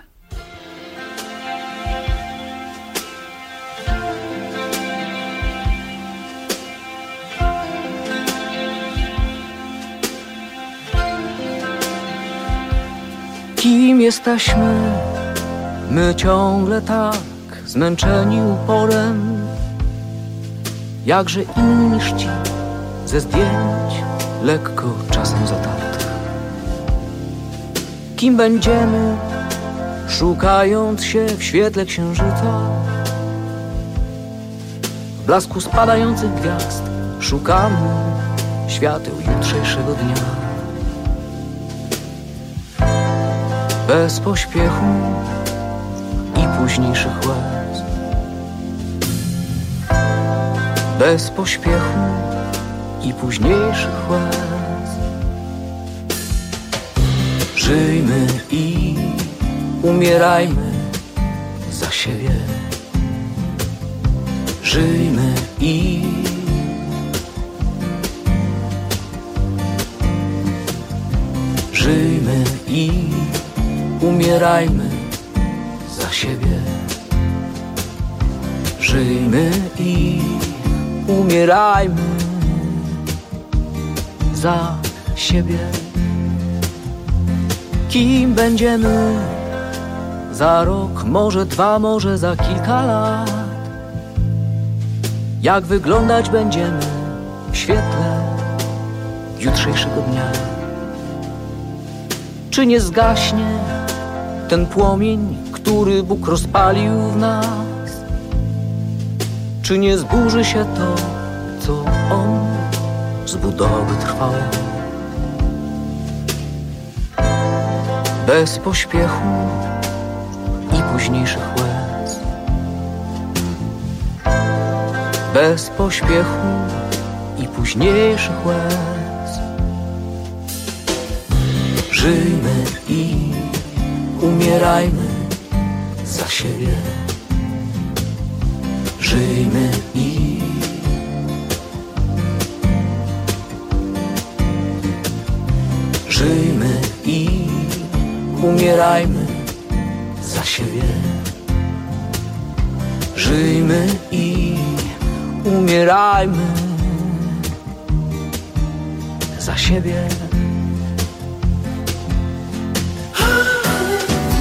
N: Kim jesteśmy? My ciągle tak zmęczeni uporem, jakże inni niż ci ze zdjęć lekko czasem zatartych. Kim będziemy, szukając się w świetle księżyca, w blasku spadających gwiazd szukamy świateł jutrzejszego dnia. Bez pośpiechu i późniejszych łez, bez pośpiechu i późniejszych łez. Żyjmy i umierajmy za siebie. Żyjmy i żyjmy i umierajmy za siebie. Żyjmy i umierajmy za siebie. Kim będziemy za rok, może 2, może za kilka lat? Jak wyglądać będziemy w świetle jutrzejszego dnia? Czy nie zgaśnie ten płomień, który Bóg rozpalił w nas? Czy nie zburzy się to, co On zbudował wytrwale? Bez pośpiechu i późniejszych łez, bez pośpiechu i późniejszych łez. Żyjmy i umierajmy za siebie. Żyjmy i żyjmy i umierajmy za siebie. Żyjmy i umierajmy za siebie.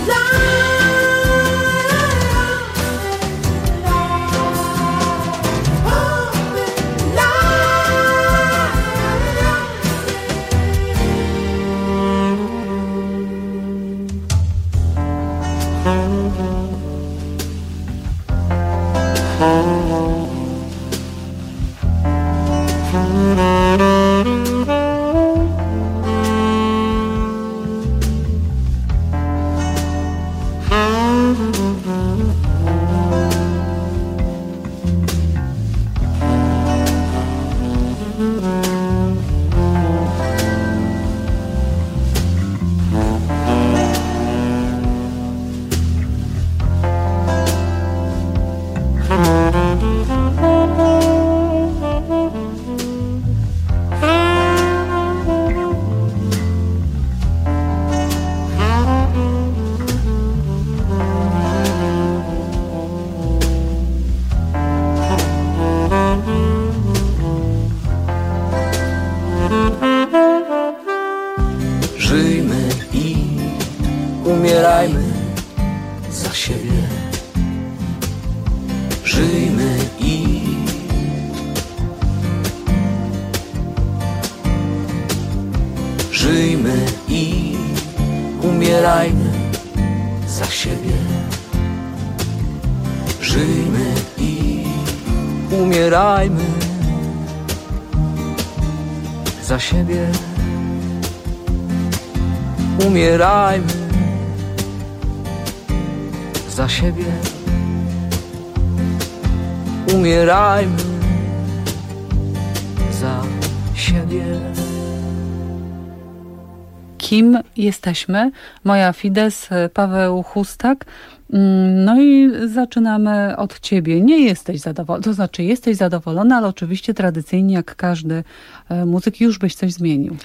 N: Żyjmy i umierajmy za siebie. Żyjmy i żyjmy i umierajmy za siebie. Żyjmy i umierajmy za siebie. Umierajmy za siebie. Umierajmy za siebie.
K: Kim jesteśmy? Moja Fides, Paweł Chustak. No i zaczynamy od ciebie. Nie jesteś zadowolony, to znaczy jesteś zadowolony, ale oczywiście tradycyjnie jak każdy muzyk już byś coś zmienił.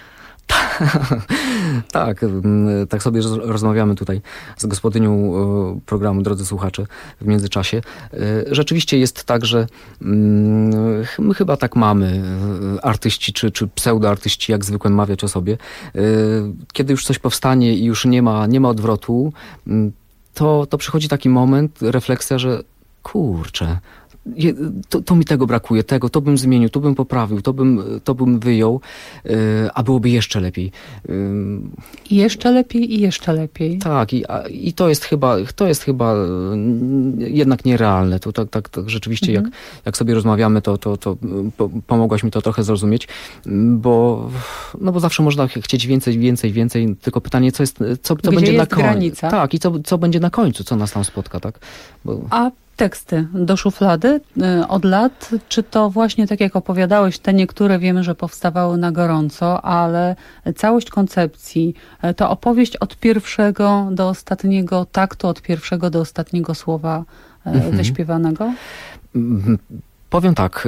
M: Tak sobie rozmawiamy tutaj z gospodynią programu, drodzy słuchacze, w międzyczasie. Rzeczywiście jest tak, że my chyba tak mamy, artyści czy pseudoartyści, jak zwykłem mawiać o sobie. Kiedy już coś powstanie i już nie ma odwrotu, to przychodzi taki moment, refleksja, że kurczę, to mi tego brakuje, to bym zmienił, to bym poprawił, to bym wyjął, a byłoby jeszcze lepiej.
K: Jeszcze lepiej i jeszcze lepiej.
M: Tak, i to jest chyba jednak nierealne. To tak rzeczywiście, jak sobie rozmawiamy, to pomogłaś mi to trochę zrozumieć, bo zawsze można chcieć więcej, tylko pytanie, co będzie na końcu.
K: Granica?
M: Tak, i co będzie na końcu, co nas tam spotka, tak?
K: A teksty do szuflady od lat, czy to właśnie tak jak opowiadałeś, te niektóre wiemy, że powstawały na gorąco, ale całość koncepcji, to opowieść od pierwszego do ostatniego taktu, od pierwszego do ostatniego słowa wyśpiewanego?
M: Powiem tak,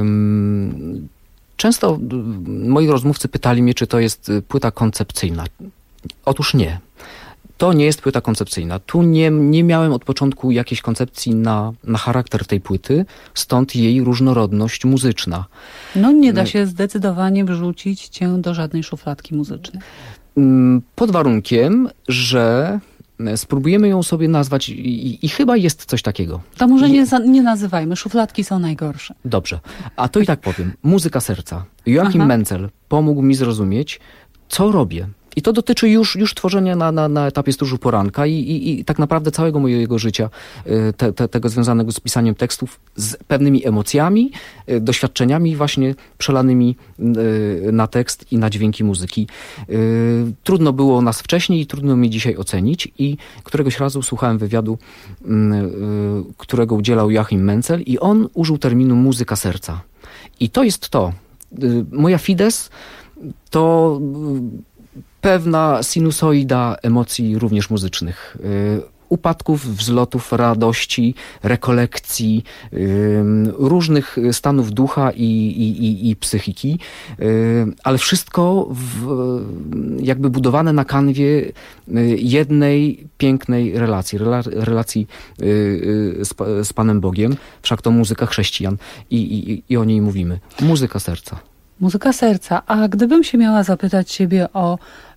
M: często moi rozmówcy pytali mnie, czy to jest płyta koncepcyjna. Otóż nie. To nie jest płyta koncepcyjna. Tu nie miałem od początku jakiejś koncepcji na charakter tej płyty, stąd jej różnorodność muzyczna.
K: No nie da się zdecydowanie wrzucić cię do żadnej szufladki muzycznej.
M: Pod warunkiem, że spróbujemy ją sobie nazwać i chyba jest coś takiego.
K: To może nie nazywajmy, szufladki są najgorsze.
M: Dobrze, a to i tak powiem. Muzyka serca. Joachim Menzel pomógł mi zrozumieć, co robię. I to dotyczy już tworzenia na etapie Stróżu Poranka i tak naprawdę całego mojego życia, tego związanego z pisaniem tekstów, z pewnymi emocjami, doświadczeniami właśnie przelanymi na tekst i na dźwięki muzyki. Trudno było nas wcześniej i trudno mi dzisiaj ocenić i któregoś razu słuchałem wywiadu, którego udzielał Joachim Menzel i on użył terminu muzyka serca. I to jest to. Moja Fides to pewna sinusoida emocji również muzycznych. Upadków, wzlotów, radości, rekolekcji, różnych stanów ducha i psychiki, ale wszystko jakby budowane na kanwie jednej pięknej relacji z Panem Bogiem. Wszak to muzyka chrześcijan i o niej mówimy. Muzyka serca.
K: Muzyka serca. A gdybym się miała zapytać ciebie o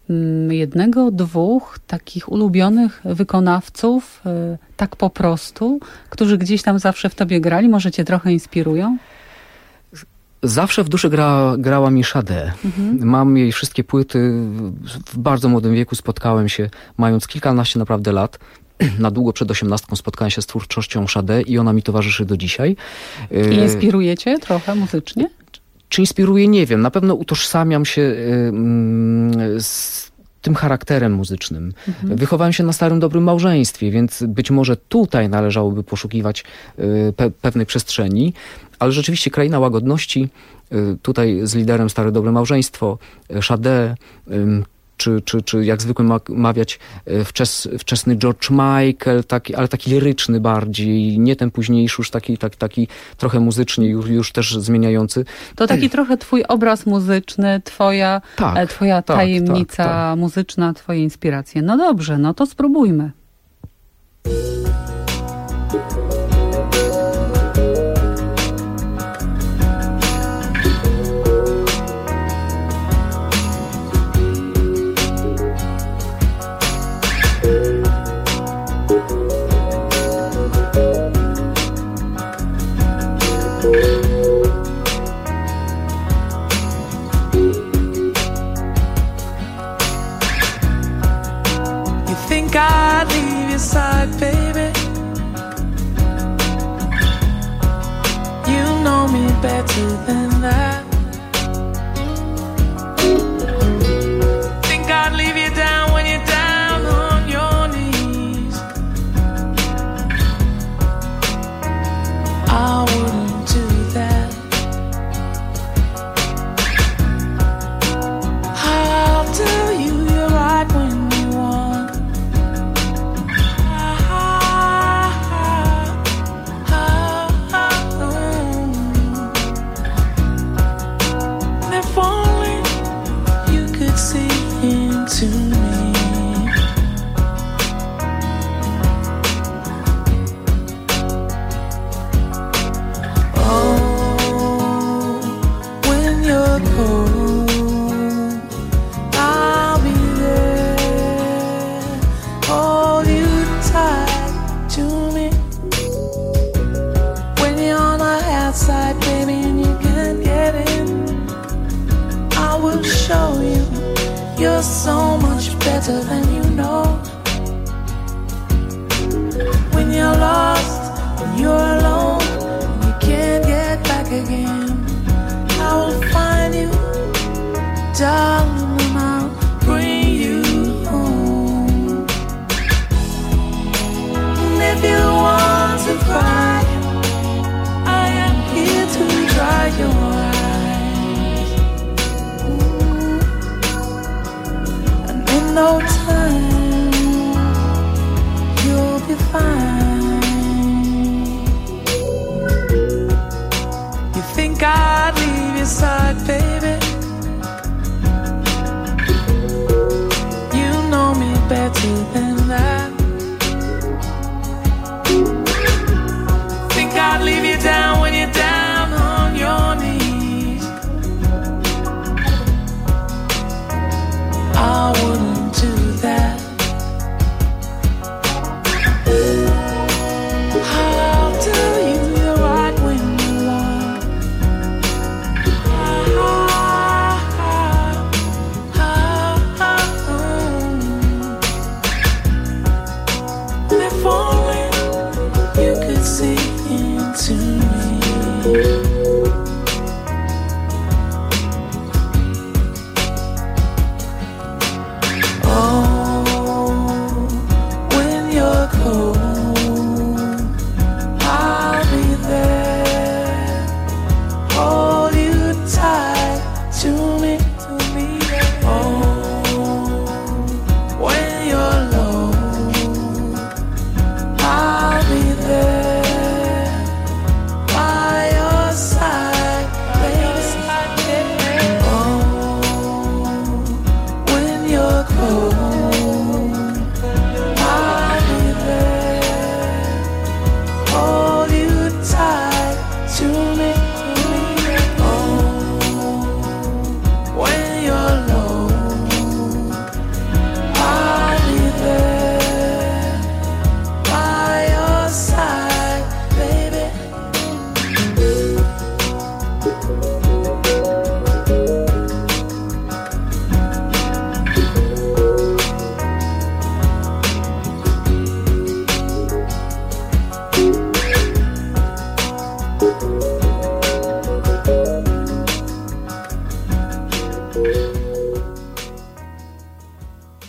K: jednego, dwóch takich ulubionych wykonawców, tak po prostu, którzy gdzieś tam zawsze w tobie grali? Może cię trochę inspirują?
M: Zawsze w duszy grała mi Sade. Mam jej wszystkie płyty. W bardzo młodym wieku spotkałem się, mając kilkanaście naprawdę lat. Na długo przed 18 spotkałem się z twórczością Sade i ona mi towarzyszy do dzisiaj.
K: I inspiruje cię trochę muzycznie?
M: Czy inspiruje? Nie wiem. Na pewno utożsamiam się z tym charakterem muzycznym. Wychowałem się na starym, dobrym małżeństwie, więc być może tutaj należałoby poszukiwać pewnej przestrzeni, ale rzeczywiście Kraina Łagodności, tutaj z liderem Stare, dobre małżeństwo, Sade, czy jak zwykle mawiać wczesny George Michael, ale taki liryczny bardziej, nie ten późniejszy, już taki trochę muzycznie, już też zmieniający.
K: To taki trochę twój obraz muzyczny, twoja tajemnica muzyczna, twoje inspiracje. No dobrze, no to spróbujmy.
O: I'd leave your side, baby. You know me better than that. Think I'd leave you down when you're down on your knees. I wouldn't do that. I'll tell you you're right when you want. To me, oh, when you're cold, I'll be there, hold you tight to me. When you're on the outside, baby, and you can't get in, I will show you. You're so much better than you know. When you're lost, when you're alone, and you can't get back again, I will find you, darling, and I'll bring you home. And if you want to cry, I am here to dry your eyes. No time, you'll be fine. You think I'd leave your side, baby? You know me better than that. Think I'd leave you down when you're down on your knees? I wouldn't do that. I'll tell you you're right when you're wrong. If only you could see into me.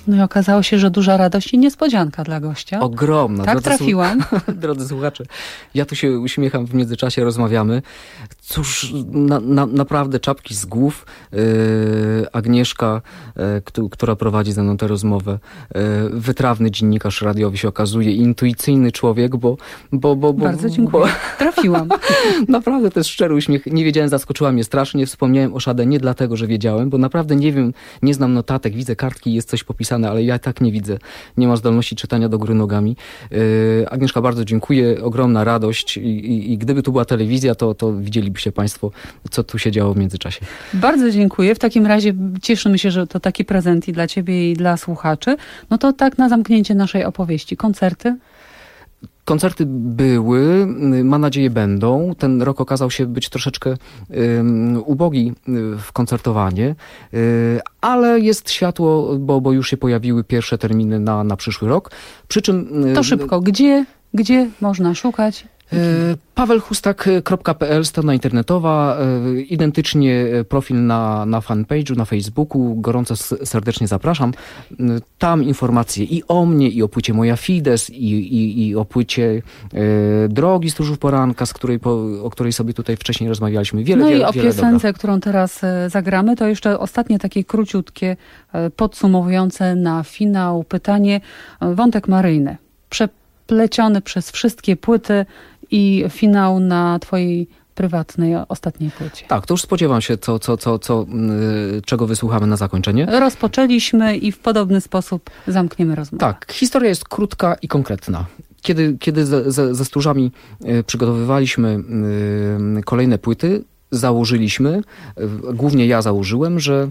K: No i okazało się, że duża radość i niespodzianka dla gościa.
M: Ogromna.
K: Tak trafiłam.
M: Drodzy słuchacze, ja tu się uśmiecham, w międzyczasie rozmawiamy. Cóż, naprawdę czapki z głów. Agnieszka, która prowadzi ze mną tę rozmowę, wytrawny dziennikarz radiowy się okazuje, intuicyjny człowiek, bo
K: bardzo dziękuję. Trafiłam.
M: Naprawdę to jest szczery uśmiech. Nie wiedziałem, zaskoczyła mnie strasznie. Wspomniałem o Sade nie dlatego, że wiedziałem, bo naprawdę nie wiem, nie znam notatek, widzę kartki, jest coś popisane, ale ja tak nie widzę. Nie ma zdolności czytania do góry nogami. Agnieszka, bardzo dziękuję. Ogromna radość i gdyby tu była telewizja, to widzielibyście państwo, co tu się działo w międzyczasie.
K: Bardzo dziękuję. W takim razie cieszymy się, że to taki prezent i dla ciebie, i dla słuchaczy. No to tak na zamknięcie naszej opowieści. Koncerty?
M: Koncerty były, mam nadzieję będą. Ten rok okazał się być troszeczkę ubogi w koncertowanie, ale jest światło, bo już się pojawiły pierwsze terminy na przyszły rok. Przy czym...
K: To szybko. Gdzie można szukać?
M: Pawelhustak.pl, strona internetowa, identycznie profil na fanpage'u, na Facebooku. Gorąco serdecznie zapraszam. Tam informacje i o mnie, i o płycie Moja Fides, i o płycie Drogi Stróżów Poranka, o której sobie tutaj wcześniej rozmawialiśmy.
K: Wiele o piosence, dobra, którą teraz zagramy, to jeszcze ostatnie takie króciutkie, podsumowujące na finał pytanie. Wątek maryjny. Przepleciony przez wszystkie płyty i finał na twojej prywatnej, ostatniej płycie.
M: Tak, to już spodziewam się, czego wysłuchamy na zakończenie.
K: Rozpoczęliśmy i w podobny sposób zamkniemy rozmowę.
M: Tak, historia jest krótka i konkretna. Kiedy ze stróżami przygotowywaliśmy kolejne płyty, założyliśmy, głównie ja założyłem, że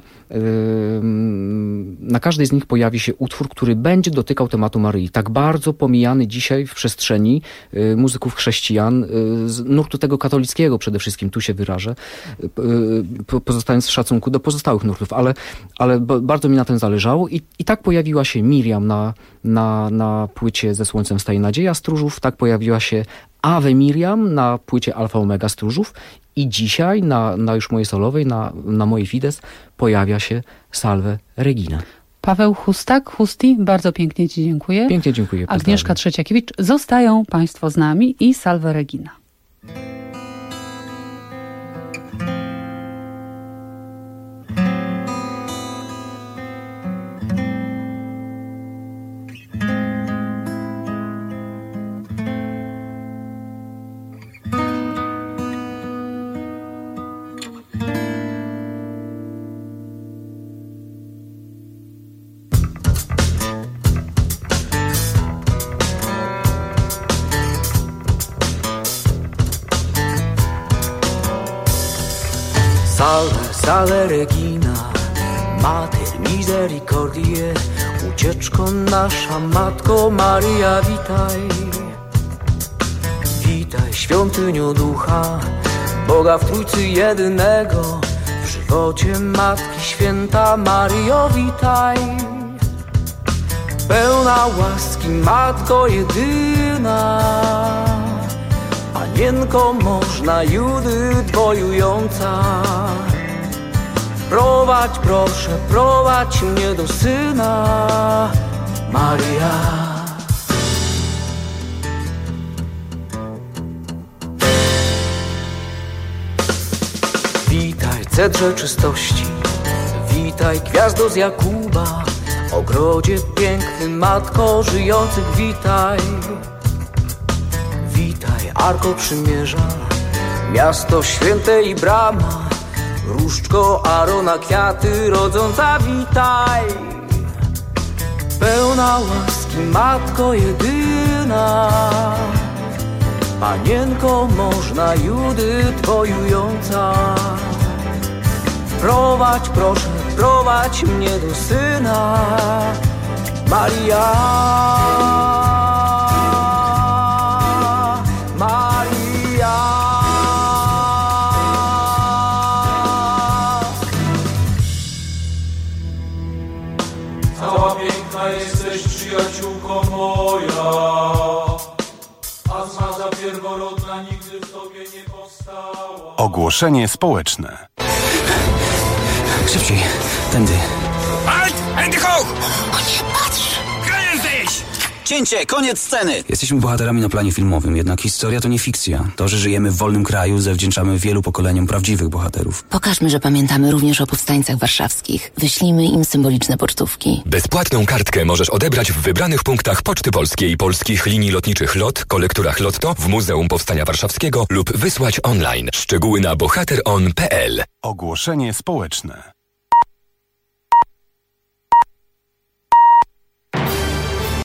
M: na każdej z nich pojawi się utwór, który będzie dotykał tematu Maryi. Tak bardzo pomijany dzisiaj w przestrzeni muzyków chrześcijan, z nurtu tego katolickiego przede wszystkim, tu się wyrażę, pozostając w szacunku do pozostałych nurtów, ale bardzo mi na tym zależało i tak pojawiła się Miriam na płycie Ze Słońcem Staje Nadzieja Stróżów, tak pojawiła się Ave Miriam na płycie Alfa Omega Stróżów i dzisiaj na już mojej solowej, na mojej Fides pojawia się Salve Regina.
K: Paweł Husti, bardzo pięknie ci dziękuję.
M: Pięknie dziękuję. Pozdrawiam.
K: Agnieszka Trzeciakiewicz. Zostają państwo z nami i Salve Regina.
N: Salve Regina, Mater Misericordiae, ucieczko nasza Matko Maryja, witaj. Witaj, świątynio Ducha, Boga w Trójcy jedynego, w żywocie Matki Święta Maryjo, witaj. Pełna łaski Matko jedyna, Panienko można Judy dwojująca. Prowadź, proszę, prowadź mnie do Syna, Maryja. Witaj, cedrze czystości, witaj, gwiazdo z Jakuba, ogrodzie piękny, Matko żyjących, witaj. Witaj, Arko Przymierza, miasto święte i brama, różdżko Arona, kwiaty rodząca, witaj. Pełna łaski Matko jedyna, Panienko można Judy dwojująca. Prowadź, proszę, prowadź mnie do Syna, Maria.
L: Przyjaciółko moja, a zmaza pierworodna nigdy w tobie nie powstała.
H: Ogłoszenie społeczne.
P: Szybciej, tędy.
Q: Halt! Hände hoch!
P: O nie, patrz!
Q: Jesteś! Cięcie, koniec sceny! Jesteśmy bohaterami na planie filmowym, jednak historia to nie fikcja. To, że żyjemy w wolnym kraju, zawdzięczamy wielu pokoleniom prawdziwych bohaterów.
P: Pokażmy, że pamiętamy również o powstańcach warszawskich. Wyślijmy im symboliczne pocztówki.
J: Bezpłatną kartkę możesz odebrać w wybranych punktach Poczty Polskiej, polskich linii lotniczych LOT, kolekturach Lotto, w Muzeum Powstania Warszawskiego lub wysłać online. Szczegóły na bohateron.pl.
H: Ogłoszenie społeczne.